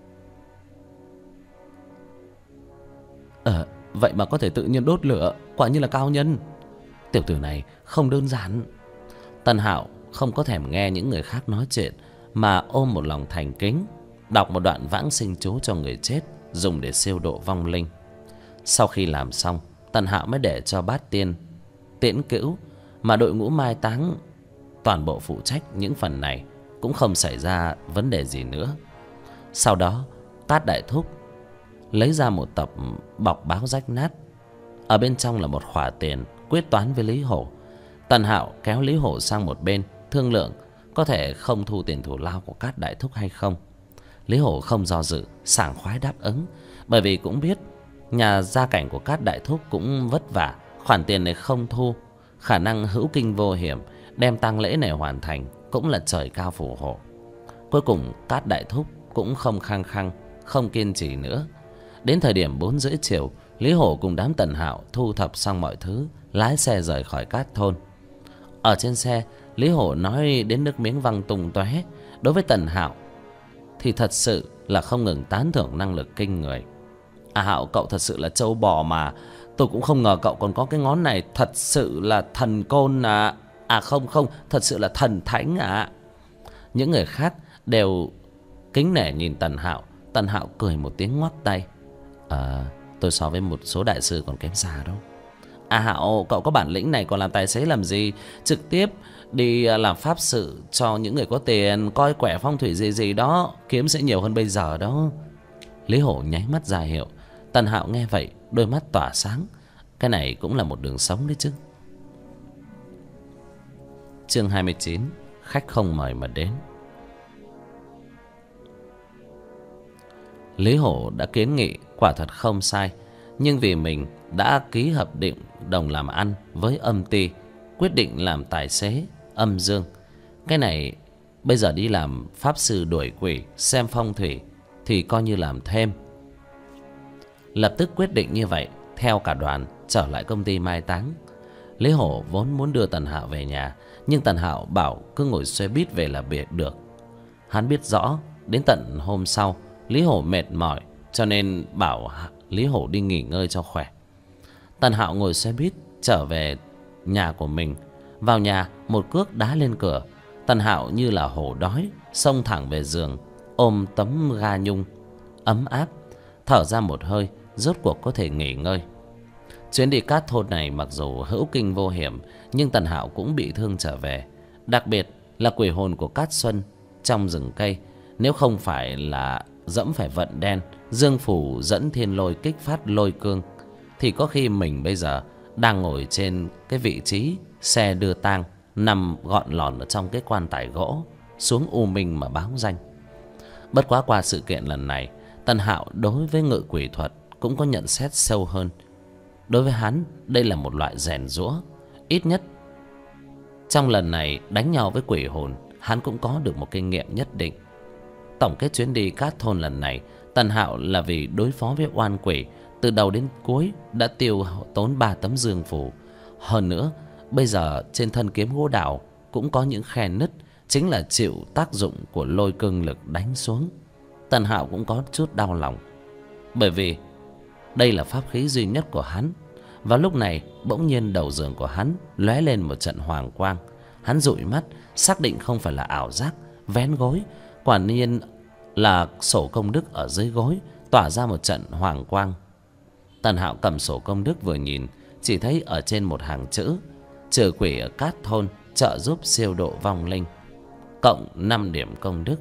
Vậy mà có thể tự nhiên đốt lửa, quả như là cao nhân. Tiểu tử này không đơn giản. Tần Hạo không có thèm nghe những người khác nói chuyện, mà ôm một lòng thành kính, đọc một đoạn vãng sinh chú cho người chết, dùng để siêu độ vong linh. Sau khi làm xong, Tần Hạo mới để cho Bát Tiên tiễn cữu, mà đội ngũ mai táng toàn bộ phụ trách những phần này, cũng không xảy ra vấn đề gì nữa. Sau đó Cát Đại Thúc lấy ra một tập bọc báo rách nát, ở bên trong là một khoả tiền, quyết toán với Lý Hổ. Tần Hạo kéo Lý Hổ sang một bên, thương lượng có thể không thu tiền thù lao của Cát Đại Thúc hay không. Lý Hổ không do dự, sảng khoái đáp ứng, bởi vì cũng biết nhà gia cảnh của Cát Đại Thúc cũng vất vả, khoản tiền này không thu, khả năng hữu kinh vô hiểm đem tang lễ này hoàn thành cũng là trời cao phù hộ. Cuối cùng Cát Đại Thúc cũng không khăng khăng, không kiên trì nữa. Đến thời điểm 4 rưỡi chiều, Lý Hổ cùng đám Tần Hạo thu thập xong mọi thứ, lái xe rời khỏi Cát thôn. Ở trên xe, Lý Hổ nói đến nước miếng văng tung tóe. Đối với Tần Hạo thì thật sự là không ngừng tán thưởng năng lực kinh người. Hạo, cậu thật sự là trâu bò mà. Tôi cũng không ngờ cậu còn có cái ngón này. Thật sự là thần côn à. Không, thật sự là thần thánh à. Những người khác đều kính nể nhìn Tần Hạo. Tần Hạo cười một tiếng ngoắc tay. Tôi so với một số đại sư còn kém xa đâu. Hạo, cậu có bản lĩnh này còn làm tài xế làm gì? Trực tiếp đi làm pháp sự cho những người có tiền, coi quẻ phong thủy gì gì đó, kiếm sẽ nhiều hơn bây giờ đó. Lý Hổ nháy mắt ra hiệu. Tần Hạo nghe vậy, đôi mắt tỏa sáng. Cái này cũng là một đường sống đấy chứ. Chương 29. Khách không mời mà đến. Lý Hổ đã kiến nghị quả thật không sai, nhưng vì mình đã ký hợp định đồng làm ăn với âm ty, quyết định làm tài xế âm dương. Cái này bây giờ đi làm pháp sư đuổi quỷ, xem phong thủy thì coi như làm thêm. Lập tức quyết định như vậy, theo cả đoàn trở lại công ty mai táng. Lý Hổ vốn muốn đưa Tần Hạo về nhà, nhưng Tần Hạo bảo cứ ngồi xe buýt về là biệt được. Hắn biết rõ đến tận hôm sau Lý Hổ mệt mỏi, cho nên bảo Lý Hổ đi nghỉ ngơi cho khỏe. Tần Hạo ngồi xe buýt trở về nhà của mình. Vào nhà, một cước đá lên cửa. Tần Hạo như là hổ đói, xông thẳng về giường, ôm tấm ga nhung ấm áp, thở ra một hơi, rốt cuộc có thể nghỉ ngơi. Chuyến đi cát thôn này mặc dù hữu kinh vô hiểm, nhưng Tần Hạo cũng bị thương trở về. Đặc biệt là quỷ hồn của Cát Xuân trong rừng cây, nếu không phải là dẫm phải vận đen, dương phủ dẫn thiên lôi kích phát lôi cương, thì có khi mình bây giờ đang ngồi trên cái vị trí xe đưa tang, nằm gọn lòn ở trong cái quan tài gỗ, xuống U Minh mà báo danh. Bất quá qua sự kiện lần này, Tần Hạo đối với ngự quỷ thuật cũng có nhận xét sâu hơn. Đối với hắn, đây là một loại rèn giũa. Ít nhất trong lần này đánh nhau với quỷ hồn, hắn cũng có được một kinh nghiệm nhất định. Tổng kết chuyến đi cát thôn lần này, Tần Hạo là vì đối phó với oan quỷ, từ đầu đến cuối đã tiêu tốn 3 tấm dương phù. Hơn nữa, bây giờ trên thân kiếm gỗ đào cũng có những khe nứt, chính là chịu tác dụng của lôi cương lực đánh xuống. Tần Hạo cũng có chút đau lòng, bởi vì đây là pháp khí duy nhất của hắn. Và lúc này bỗng nhiên đầu giường của hắn lóe lên một trận hoàng quang. Hắn dụi mắt, xác định không phải là ảo giác, vén gối, quả nhiên là sổ công đức ở dưới gối tỏa ra một trận hoàng quang. Tần Hạo cầm sổ công đức vừa nhìn, chỉ thấy ở trên một hàng chữ: trừ quỷ ở cát thôn, trợ giúp siêu độ vong linh, cộng 5 điểm công đức.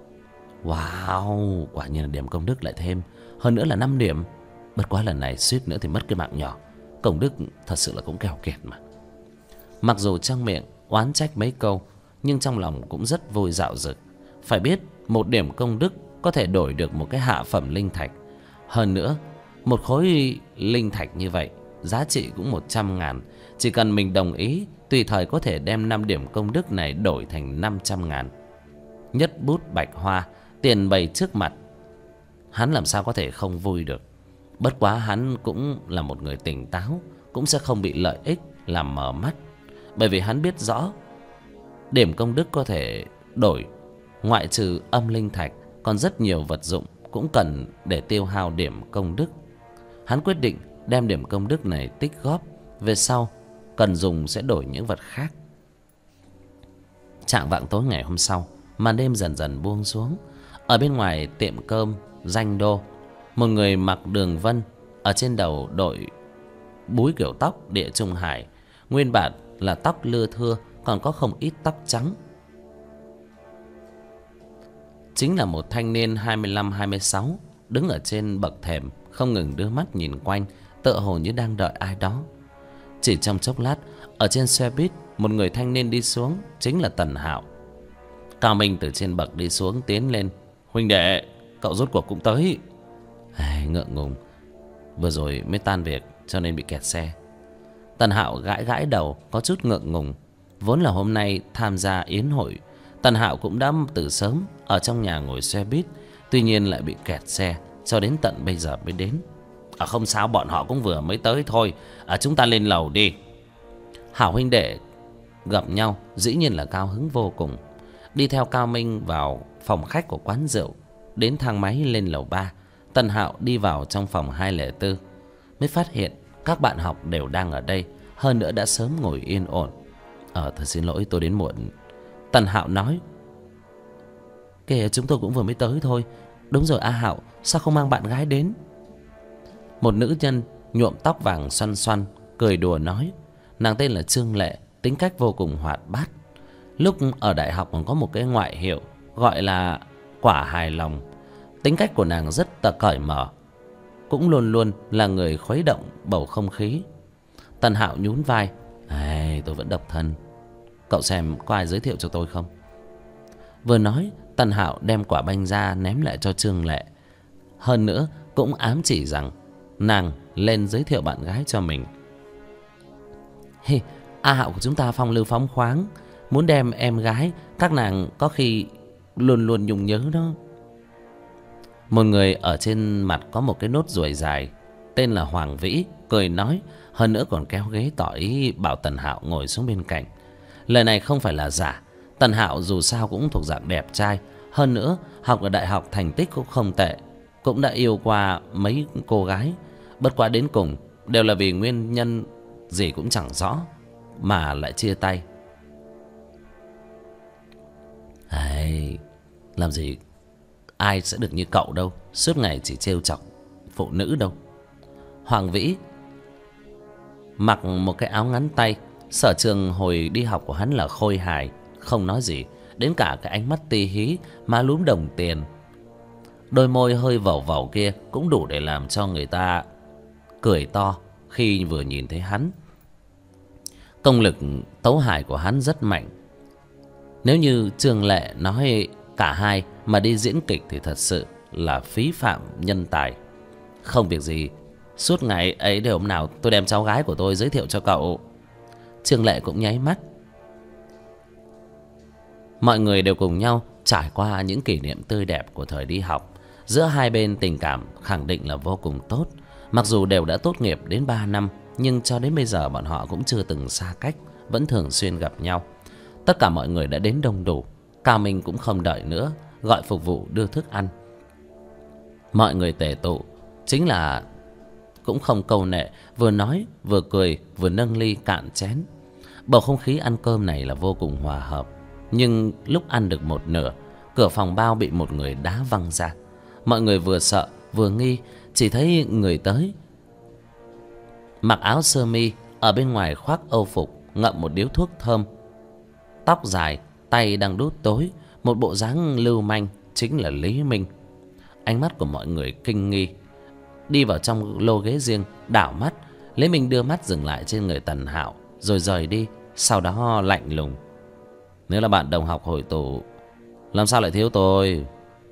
Wow, quả nhiên là điểm công đức lại thêm, hơn nữa là 5 điểm. Bất quá lần này suýt nữa thì mất cái mạng nhỏ. Công đức thật sự là cũng keo kiệt mà. Mặc dù trong miệng oán trách mấy câu, nhưng trong lòng cũng rất vui dạo dực. Phải biết 1 điểm công đức có thể đổi được một cái hạ phẩm linh thạch. Hơn nữa, một khối linh thạch như vậy giá trị cũng 100.000. Chỉ cần mình đồng ý, tùy thời có thể đem 5 điểm công đức này đổi thành 500.000. Nhất bút bạch hoa, tiền bày trước mặt, hắn làm sao có thể không vui được. Bất quá hắn cũng là một người tỉnh táo, cũng sẽ không bị lợi ích làm mờ mắt. Bởi vì hắn biết rõ điểm công đức có thể đổi, ngoại trừ âm linh thạch, còn rất nhiều vật dụng cũng cần để tiêu hao điểm công đức. Hắn quyết định đem điểm công đức này tích góp, về sau cần dùng sẽ đổi những vật khác. Chạng vạng tối ngày hôm sau, màn đêm dần dần buông xuống. Ở bên ngoài tiệm cơm Danh Đô, một người mặc đường vân, ở trên đầu đội búi kiểu tóc Địa Trung Hải. Nguyên bản là tóc lưa thưa, còn có không ít tóc trắng. Chính là một thanh niên 25-26, đứng ở trên bậc thềm, không ngừng đưa mắt nhìn quanh, tựa hồ như đang đợi ai đó. Chỉ trong chốc lát, ở trên xe buýt, một người thanh niên đi xuống, chính là Tần Hạo. Cao Minh từ trên bậc đi xuống, tiến lên: huynh đệ, cậu rốt cuộc cũng tới. Ngượng ngùng, vừa rồi mới tan việc cho nên bị kẹt xe. Tần Hạo gãi gãi đầu, có chút ngượng ngùng. Vốn là hôm nay tham gia yến hội, Tần Hạo cũng đã từ sớm ở trong nhà ngồi xe buýt, tuy nhiên lại bị kẹt xe, cho đến tận bây giờ mới đến. Không sao, bọn họ cũng vừa mới tới thôi. Chúng ta lên lầu đi. Hảo huynh đệ gặp nhau dĩ nhiên là cao hứng vô cùng. Đi theo Cao Minh vào phòng khách của quán rượu, đến thang máy lên lầu 3. Tần Hạo đi vào trong phòng 204, mới phát hiện các bạn học đều đang ở đây, hơn nữa đã sớm ngồi yên ổn. Thật xin lỗi, tôi đến muộn. Tần Hạo nói: kìa, chúng tôi cũng vừa mới tới thôi. Đúng rồi, A Hạo, sao không mang bạn gái đến? Một nữ nhân nhuộm tóc vàng xoăn xoăn cười đùa nói. Nàng tên là Trương Lệ, tính cách vô cùng hoạt bát. Lúc ở đại học còn có một cái ngoại hiệu gọi là quả hài lòng. Tính cách của nàng rất cởi mở, cũng luôn luôn là người khuấy động bầu không khí. Tần Hạo nhún vai: tôi vẫn độc thân. Cậu xem có ai giới thiệu cho tôi không? Vừa nói, Tần Hạo đem quả banh ra ném lại cho Trương Lệ. Hơn nữa cũng ám chỉ rằng nàng lên giới thiệu bạn gái cho mình. Hey, A Hạo của chúng ta phong lưu phóng khoáng, muốn đem em gái, các nàng có khi luôn luôn nhung nhớ đó. Một người ở trên mặt có một cái nốt ruồi dài, tên là Hoàng Vĩ, cười nói, hơn nữa còn kéo ghế tỏ ý bảo Tần Hạo ngồi xuống bên cạnh. Lời này không phải là giả. Tần Hạo dù sao cũng thuộc dạng đẹp trai, hơn nữa học ở đại học thành tích cũng không tệ, cũng đã yêu qua mấy cô gái. Bất quá đến cùng đều là vì nguyên nhân gì cũng chẳng rõ mà lại chia tay. Hey, làm gì ai sẽ được như cậu đâu, suốt ngày chỉ trêu chọc phụ nữ đâu. Hoàng Vĩ mặc một cái áo ngắn tay. Sở trường hồi đi học của hắn là khôi hài, không nói gì, đến cả cái ánh mắt ti hí, má lúm đồng tiền, đôi môi hơi vẩu vẩu kia cũng đủ để làm cho người ta cười to khi vừa nhìn thấy hắn. Công lực tấu hài của hắn rất mạnh. Nếu như Trương Lệ nói cả hai mà đi diễn kịch thì thật sự là phí phạm nhân tài. Không việc gì, suốt ngày ấy để hôm nào tôi đem cháu gái của tôi giới thiệu cho cậu. Trương Lệ cũng nháy mắt. Mọi người đều cùng nhau trải qua những kỷ niệm tươi đẹp của thời đi học. Giữa hai bên tình cảm khẳng định là vô cùng tốt. Mặc dù đều đã tốt nghiệp đến 3 năm, nhưng cho đến bây giờ bọn họ cũng chưa từng xa cách, vẫn thường xuyên gặp nhau. Tất cả mọi người đã đến đông đủ. Cao Minh cũng không đợi nữa, gọi phục vụ đưa thức ăn. Mọi người tề tụ, chính là cũng không câu nệ, vừa nói vừa cười, vừa nâng ly cạn chén. Bầu không khí ăn cơm này là vô cùng hòa hợp. Nhưng lúc ăn được một nửa, cửa phòng bao bị một người đá văng ra. Mọi người vừa sợ vừa nghi, chỉ thấy người tới mặc áo sơ mi, ở bên ngoài khoác âu phục, ngậm một điếu thuốc thơm, tóc dài, tay đang đút tối, một bộ dáng lưu manh, chính là Lý Minh. Ánh mắt của mọi người kinh nghi. Đi vào trong lô ghế riêng, đảo mắt, Lý Minh đưa mắt dừng lại trên người Tần Hạo, rồi rời đi. Sau đó lạnh lùng: nếu là bạn đồng học hội tụ, làm sao lại thiếu tôi?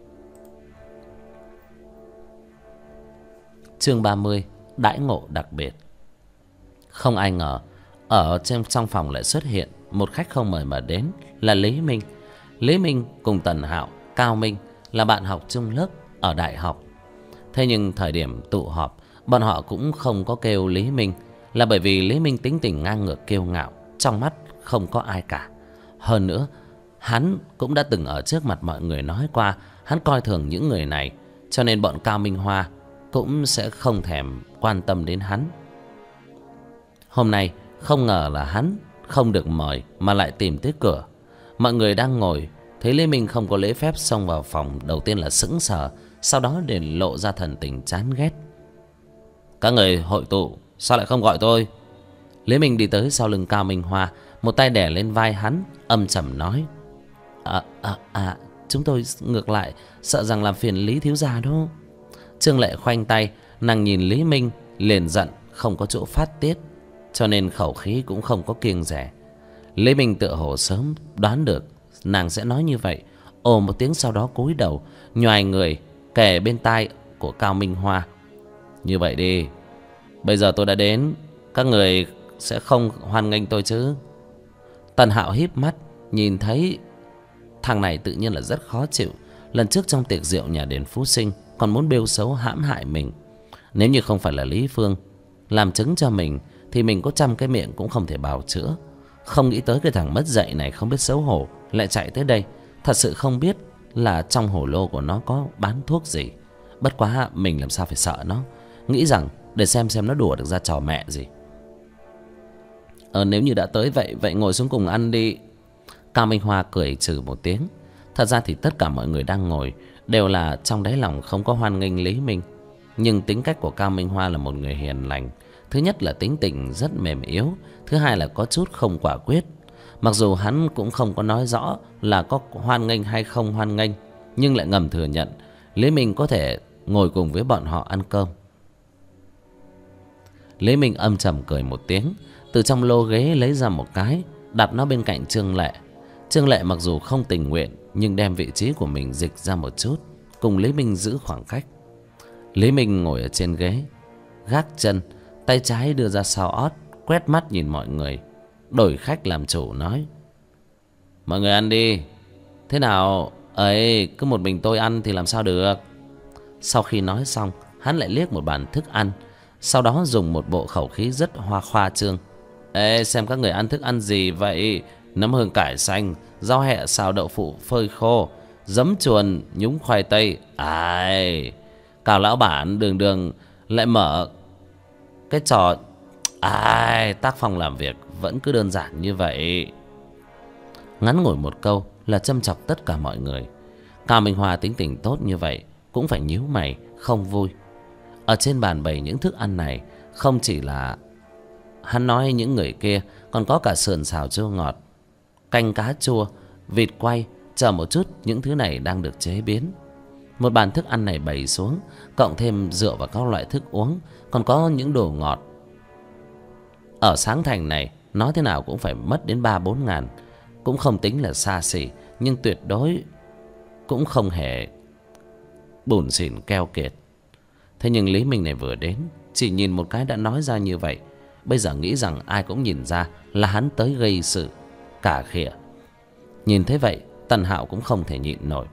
Chương 30: đãi ngộ đặc biệt. Không ai ngờ ở trong phòng lại xuất hiện một khách không mời mà đến, là Lý Minh. Lý Minh cùng Tần Hạo, Cao Minh là bạn học chung lớp ở đại học. Thế nhưng thời điểm tụ họp, bọn họ cũng không có kêu Lý Minh, là bởi vì Lý Minh tính tình ngang ngược kiêu ngạo, trong mắt không có ai cả. Hơn nữa, hắn cũng đã từng ở trước mặt mọi người nói qua hắn coi thường những người này, cho nên bọn Cao Minh Hoa cũng sẽ không thèm quan tâm đến hắn. Hôm nay không ngờ là hắn không được mời mà lại tìm tới cửa. Mọi người đang ngồi thấy Lý Minh không có lễ phép xông vào phòng, đầu tiên là sững sờ, sau đó để lộ ra thần tình chán ghét. Các người hội tụ sao lại không gọi tôi? Lý Minh đi tới sau lưng Cao Minh Hoa, một tay đè lên vai hắn, âm trầm nói: chúng tôi ngược lại sợ rằng làm phiền Lý thiếu gia đó. Trương Lệ khoanh tay, nàng nhìn Lý Minh liền giận không có chỗ phát tiết, cho nên khẩu khí cũng không có kiêng dè. Lý Minh tựa hồ sớm đoán được nàng sẽ nói như vậy, ồ một tiếng, sau đó cúi đầu nhoài người kề bên tai của Cao Minh Hoa: như vậy đi, bây giờ tôi đã đến, các người sẽ không hoan nghênh tôi chứ? Tần Hạo híp mắt nhìn thấy thằng này tự nhiên là rất khó chịu. Lần trước trong tiệc rượu nhà đền Phú Sinh còn muốn bêu xấu hãm hại mình. Nếu như không phải là Lý Phương làm chứng cho mình thì mình có trăm cái miệng cũng không thể bào chữa. Không nghĩ tới cái thằng mất dạy này không biết xấu hổ lại chạy tới đây. Thật sự không biết là trong hổ lô của nó có bán thuốc gì. Bất quá mình làm sao phải sợ nó, nghĩ rằng để xem nó đùa được ra trò mẹ gì. Nếu như đã tới vậy ngồi xuống cùng ăn đi. Cao Minh Hoa cười trừ một tiếng. Thật ra thì tất cả mọi người đang ngồi đều là trong đáy lòng không có hoan nghênh Lý Minh. Nhưng tính cách của Cao Minh Hoa là một người hiền lành. Thứ nhất là tính tình rất mềm yếu, thứ hai là có chút không quả quyết. Mặc dù hắn cũng không có nói rõ là có hoan nghênh hay không hoan nghênh, nhưng lại ngầm thừa nhận Lý Minh có thể ngồi cùng với bọn họ ăn cơm. Lý Minh âm trầm cười một tiếng, từ trong lô ghế lấy ra một cái đặt nó bên cạnh Trương Lệ. Trương Lệ mặc dù không tình nguyện nhưng đem vị trí của mình dịch ra một chút, cùng Lý Minh giữ khoảng cách. Lý Minh ngồi ở trên ghế, gác chân, tay trái đưa ra sau ót, quét mắt nhìn mọi người, đổi khách làm chủ nói: mọi người ăn đi. Thế nào ấy, cứ một mình tôi ăn thì làm sao được. Sau khi nói xong, hắn lại liếc một bàn thức ăn, sau đó dùng một bộ khẩu khí rất khoa trương: ê, xem các người ăn thức ăn gì vậy? Nấm hương cải xanh, rau hẹ xào đậu phụ phơi khô, giấm chuồn nhúng khoai tây. Ai, Cao lão bản đường đường lại mở cái trò. Ai, tác phong làm việc vẫn cứ đơn giản như vậy. Ngắn ngủi một câu là châm chọc tất cả mọi người. Cao Minh Hoa tính tình tốt như vậy cũng phải nhíu mày không vui. Ở trên bàn bày những thức ăn này, không chỉ là hắn nói những người kia, còn có cả sườn xào chua ngọt, canh cá chua, vịt quay, chờ một chút những thứ này đang được chế biến. Một bàn thức ăn này bày xuống, cộng thêm rượu và các loại thức uống, còn có những đồ ngọt. Ở Sáng Thành này, nói thế nào cũng phải mất đến 3-4 ngàn. Cũng không tính là xa xỉ, nhưng tuyệt đối cũng không hề bủn xỉn keo kiệt. Thế nhưng Lý Minh này vừa đến, chỉ nhìn một cái đã nói ra như vậy. Bây giờ nghĩ rằng ai cũng nhìn ra là hắn tới gây sự cả khịa. Nhìn thế vậy, Tần Hạo cũng không thể nhịn nổi.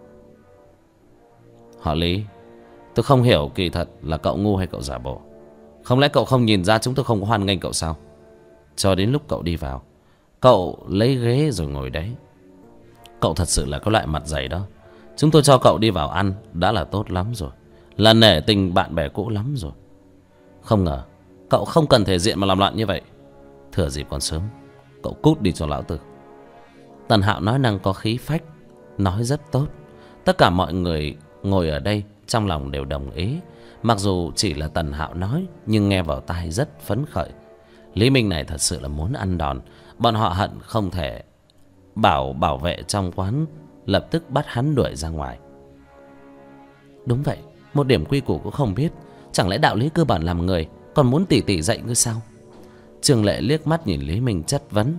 Họ Lý, tôi không hiểu kỳ thật là cậu ngu hay cậu giả bộ. Không lẽ cậu không nhìn ra chúng tôi không có hoan nghênh cậu sao? Cho đến lúc cậu đi vào, cậu lấy ghế rồi ngồi đấy. Cậu thật sự là có loại mặt dày đó. Chúng tôi cho cậu đi vào ăn đã là tốt lắm rồi, là nể tình bạn bè cũ lắm rồi. Không ngờ cậu không cần thể diện mà làm loạn như vậy. Thừa dịp còn sớm, cậu cút đi cho lão tử. Tần Hạo nói năng có khí phách, nói rất tốt. Tất cả mọi người ngồi ở đây trong lòng đều đồng ý. Mặc dù chỉ là Tần Hạo nói, nhưng nghe vào tai rất phấn khởi. Lý Minh này thật sự là muốn ăn đòn. Bọn họ hận không thể bảo vệ trong quán lập tức bắt hắn đuổi ra ngoài. Đúng vậy, một điểm quy củ cũng không biết. Chẳng lẽ đạo lý cơ bản làm người còn muốn tỉ tỉ dạy ngươi sao? Trương Lệ liếc mắt nhìn Lý Minh chất vấn: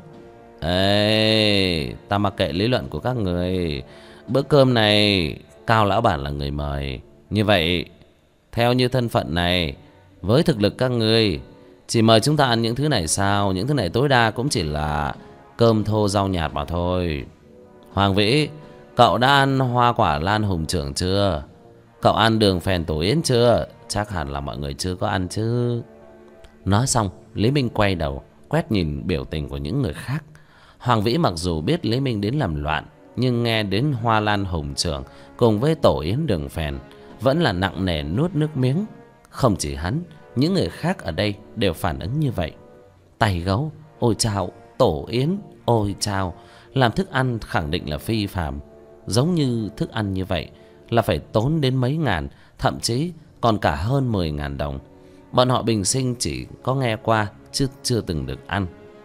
ê, ta mặc kệ lý luận của các người. Bữa cơm này Cao lão bản là người mời. Như vậy, theo như thân phận này, với thực lực các người, chỉ mời chúng ta ăn những thứ này sao? Những thứ này tối đa cũng chỉ là cơm thô rau nhạt mà thôi. Hoàng Vĩ, cậu đã ăn hoa quả lan hùng trưởng chưa? Cậu ăn đường phèn tổ yến chưa? Chắc hẳn là mọi người chưa có ăn chứ. Nói xong, Lý Minh quay đầu quét nhìn biểu tình của những người khác. Hoàng Vĩ mặc dù biết Lý Minh đến làm loạn, nhưng nghe đến hoa lan hùng trưởng cùng với tổ yến đường phèn vẫn là nặng nề nuốt nước miếng. Không chỉ hắn, những người khác ở đây đều phản ứng như vậy. Tay gấu, ôi chao, tổ yến, ôi chao, làm thức ăn khẳng định là phi phàm. Giống như thức ăn như vậy là phải tốn đến mấy ngàn, thậm chí còn cả hơn 10.000 đồng. Bọn họ bình sinh chỉ có nghe qua chứ chưa từng được ăn.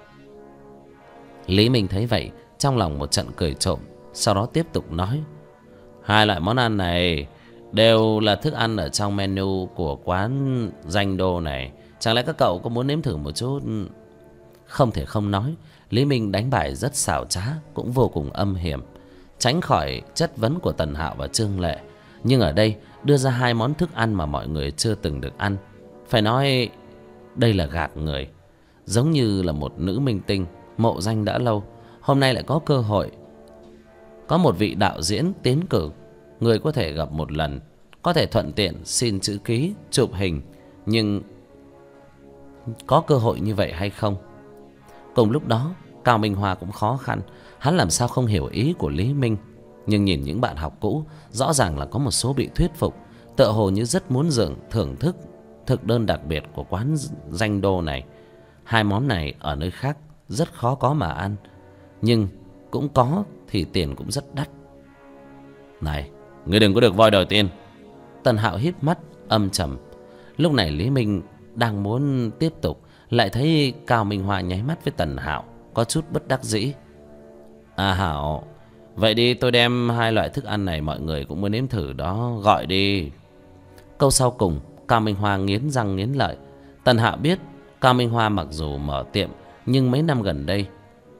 Lý Minh thấy vậy, trong lòng một trận cười trộm, sau đó tiếp tục nói: hai loại món ăn này đều là thức ăn ở trong menu của quán Danh Đô này. Chẳng lẽ các cậu có muốn nếm thử một chút? Không thể không nói, Lý Minh đánh bài rất xảo trá, cũng vô cùng âm hiểm, tránh khỏi chất vấn của Tần Hạo và Trương Lệ. Nhưng ở đây đưa ra hai món thức ăn mà mọi người chưa từng được ăn. Phải nói đây là gạt người. Giống như là một nữ minh tinh mộ danh đã lâu, hôm nay lại có cơ hội. Có một vị đạo diễn tiến cử, người có thể gặp một lần, có thể thuận tiện xin chữ ký, chụp hình. Nhưng có cơ hội như vậy hay không? Cùng lúc đó, Cao Minh Hoa cũng khó khăn. Hắn làm sao không hiểu ý của Lý Minh. Nhưng nhìn những bạn học cũ, rõ ràng là có một số bị thuyết phục, tựa hồ như rất muốn thưởng thức thực đơn đặc biệt của quán Danh Đô này. Hai món này ở nơi khác rất khó có mà ăn, nhưng cũng có thì tiền cũng rất đắt. Này, ngươi đừng có được voi đòi tiền. Tần Hạo híp mắt âm trầm. Lúc này Lý Minh đang muốn tiếp tục, lại thấy Cao Minh Hoa nháy mắt với Tần Hạo, có chút bất đắc dĩ. À Hạo, vậy đi, tôi đem hai loại thức ăn này, mọi người cũng muốn nếm thử đó, gọi đi. Câu sau cùng, Cao Minh Hoa nghiến răng nghiến lợi. Tần Hạo biết Cao Minh Hoa mặc dù mở tiệm, nhưng mấy năm gần đây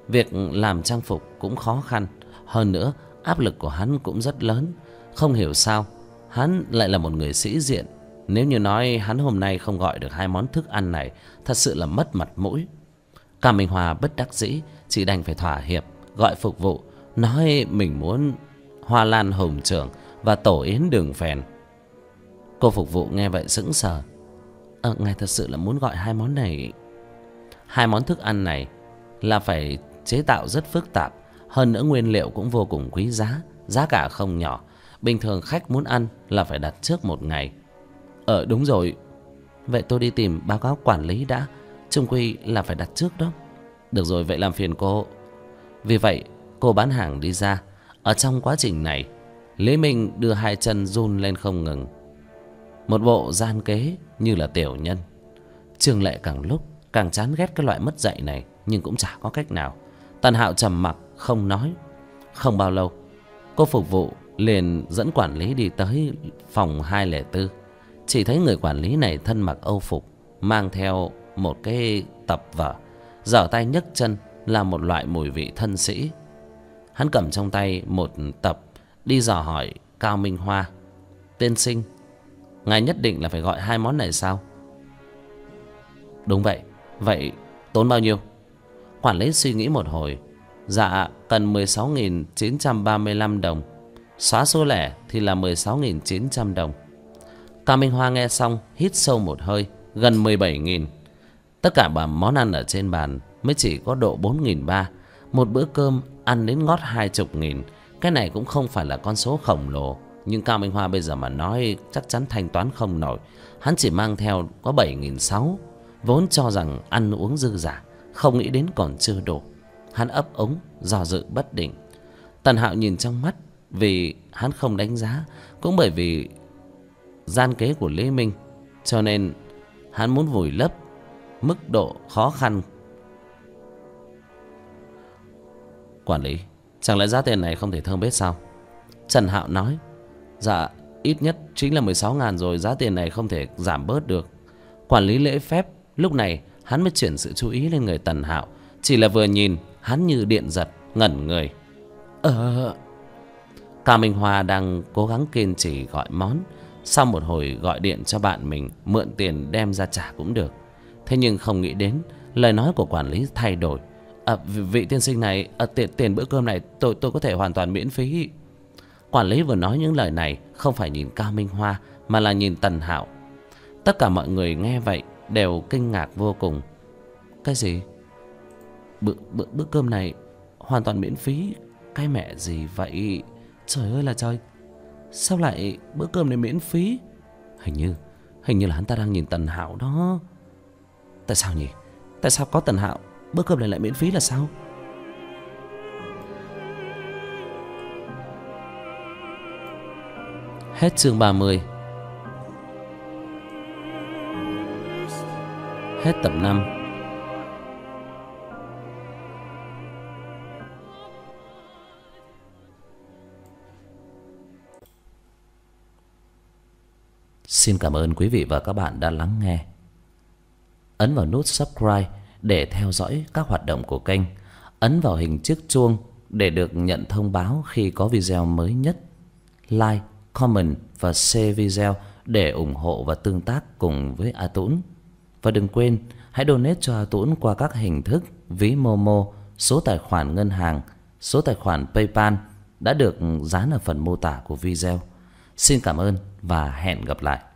Việc làm trang phục cũng khó khăn. Hơn nữa áp lực của hắn cũng rất lớn. Không hiểu sao hắn lại là một người sĩ diện. Nếu như nói hắn hôm nay không gọi được 2 món thức ăn này, thật sự là mất mặt mũi. Cao Minh Hoa bất đắc dĩ, chỉ đành phải thỏa hiệp, gọi phục vụ, nói mình muốn hoa lan hồng trưởng và tổ yến đường phèn. Cô phục vụ nghe vậy sững sờ. Ngài thật sự là muốn gọi 2 món này? 2 món thức ăn này là phải chế tạo rất phức tạp, hơn nữa nguyên liệu cũng vô cùng quý giá, giá cả không nhỏ. Bình thường khách muốn ăn là phải đặt trước 1 ngày. Đúng rồi. Vậy tôi đi tìm báo cáo quản lý đã, chung quy là phải đặt trước đó. Được rồi, vậy làm phiền cô. Vì vậy cô bán hàng đi ra. Ở trong quá trình này, Lý Minh đưa 2 chân run lên không ngừng, một bộ gian kế như là tiểu nhân. Trương Lệ càng lúc càng chán ghét cái loại mất dạy này, nhưng cũng chả có cách nào. Tần Hạo trầm mặc không nói. Không bao lâu, cô phục vụ liền dẫn quản lý đi tới phòng 204. Chỉ thấy người quản lý này thân mặc âu phục, mang theo một cái tập vở, giở tay nhấc chân là một loại mùi vị thân sĩ. Hắn cầm trong tay một tập, đi dò hỏi Cao Minh Hoa: Tiên sinh, ngài nhất định là phải gọi 2 món này sao? Đúng vậy. Vậy tốn bao nhiêu? Quản lý suy nghĩ một hồi. Dạ, cần 16.935 đồng. Xóa số lẻ thì là 16.900 đồng. Cao Minh Hoa nghe xong hít sâu một hơi. Gần 17.000. Tất cả món ăn ở trên bàn mới chỉ có độ 4.300. Một bữa cơm ăn đến ngót 20.000. Cái này cũng không phải là con số khổng lồ, nhưng Cao Minh Hoa bây giờ mà nói chắc chắn thanh toán không nổi. Hắn chỉ mang theo có 7.600, vốn cho rằng ăn uống dư giả, không nghĩ đến còn chưa đủ. Hắn ấp ống do dự bất định. Tần Hạo nhìn trong mắt, vì hắn không đánh giá, cũng bởi vì gian kế của Lý Minh, cho nên hắn muốn vùi lấp mức độ khó khăn. Quản lý, chẳng lẽ giá tiền này không thể thương bết sao? Trần Hạo nói: Dạ, ít nhất chính là 16.000 rồi, giá tiền này không thể giảm bớt được. Quản lý lễ phép lúc này hắn mới chuyển sự chú ý lên người Tần Hạo. Chỉ là vừa nhìn, hắn như điện giật, ngẩn người. Cao Minh Hoa đang cố gắng kiên trì gọi món. Sau một hồi gọi điện cho bạn mình mượn tiền đem ra trả cũng được. Thế nhưng không nghĩ đến lời nói của quản lý thay đổi. Vị tiên sinh này, tiền bữa cơm này tôi có thể hoàn toàn miễn phí. Quản lý vừa nói những lời này không phải nhìn Cao Minh Hoa, mà là nhìn Tần Hạo. Tất cả mọi người nghe vậy đều kinh ngạc vô cùng. Cái gì? Bữa cơm này hoàn toàn miễn phí? Cái mẹ gì vậy? Trời ơi là trời, sao lại bữa cơm này miễn phí? Hình như là hắn ta đang nhìn Tần Hạo đó. Tại sao nhỉ? Tại sao có Tần Hạo bữa cơm này lại miễn phí là sao? Hết chương 30. Hết tập 5. Xin cảm ơn quý vị và các bạn đã lắng nghe. Ấn vào nút subscribe để theo dõi các hoạt động của kênh. Ấn vào hình chiếc chuông để được nhận thông báo khi có video mới nhất. Like, comment và share video để ủng hộ và tương tác cùng với A Tũng. Và đừng quên hãy donate cho A Tũng qua các hình thức ví Momo, số tài khoản ngân hàng, số tài khoản PayPal đã được dán ở phần mô tả của video. Xin cảm ơn và hẹn gặp lại.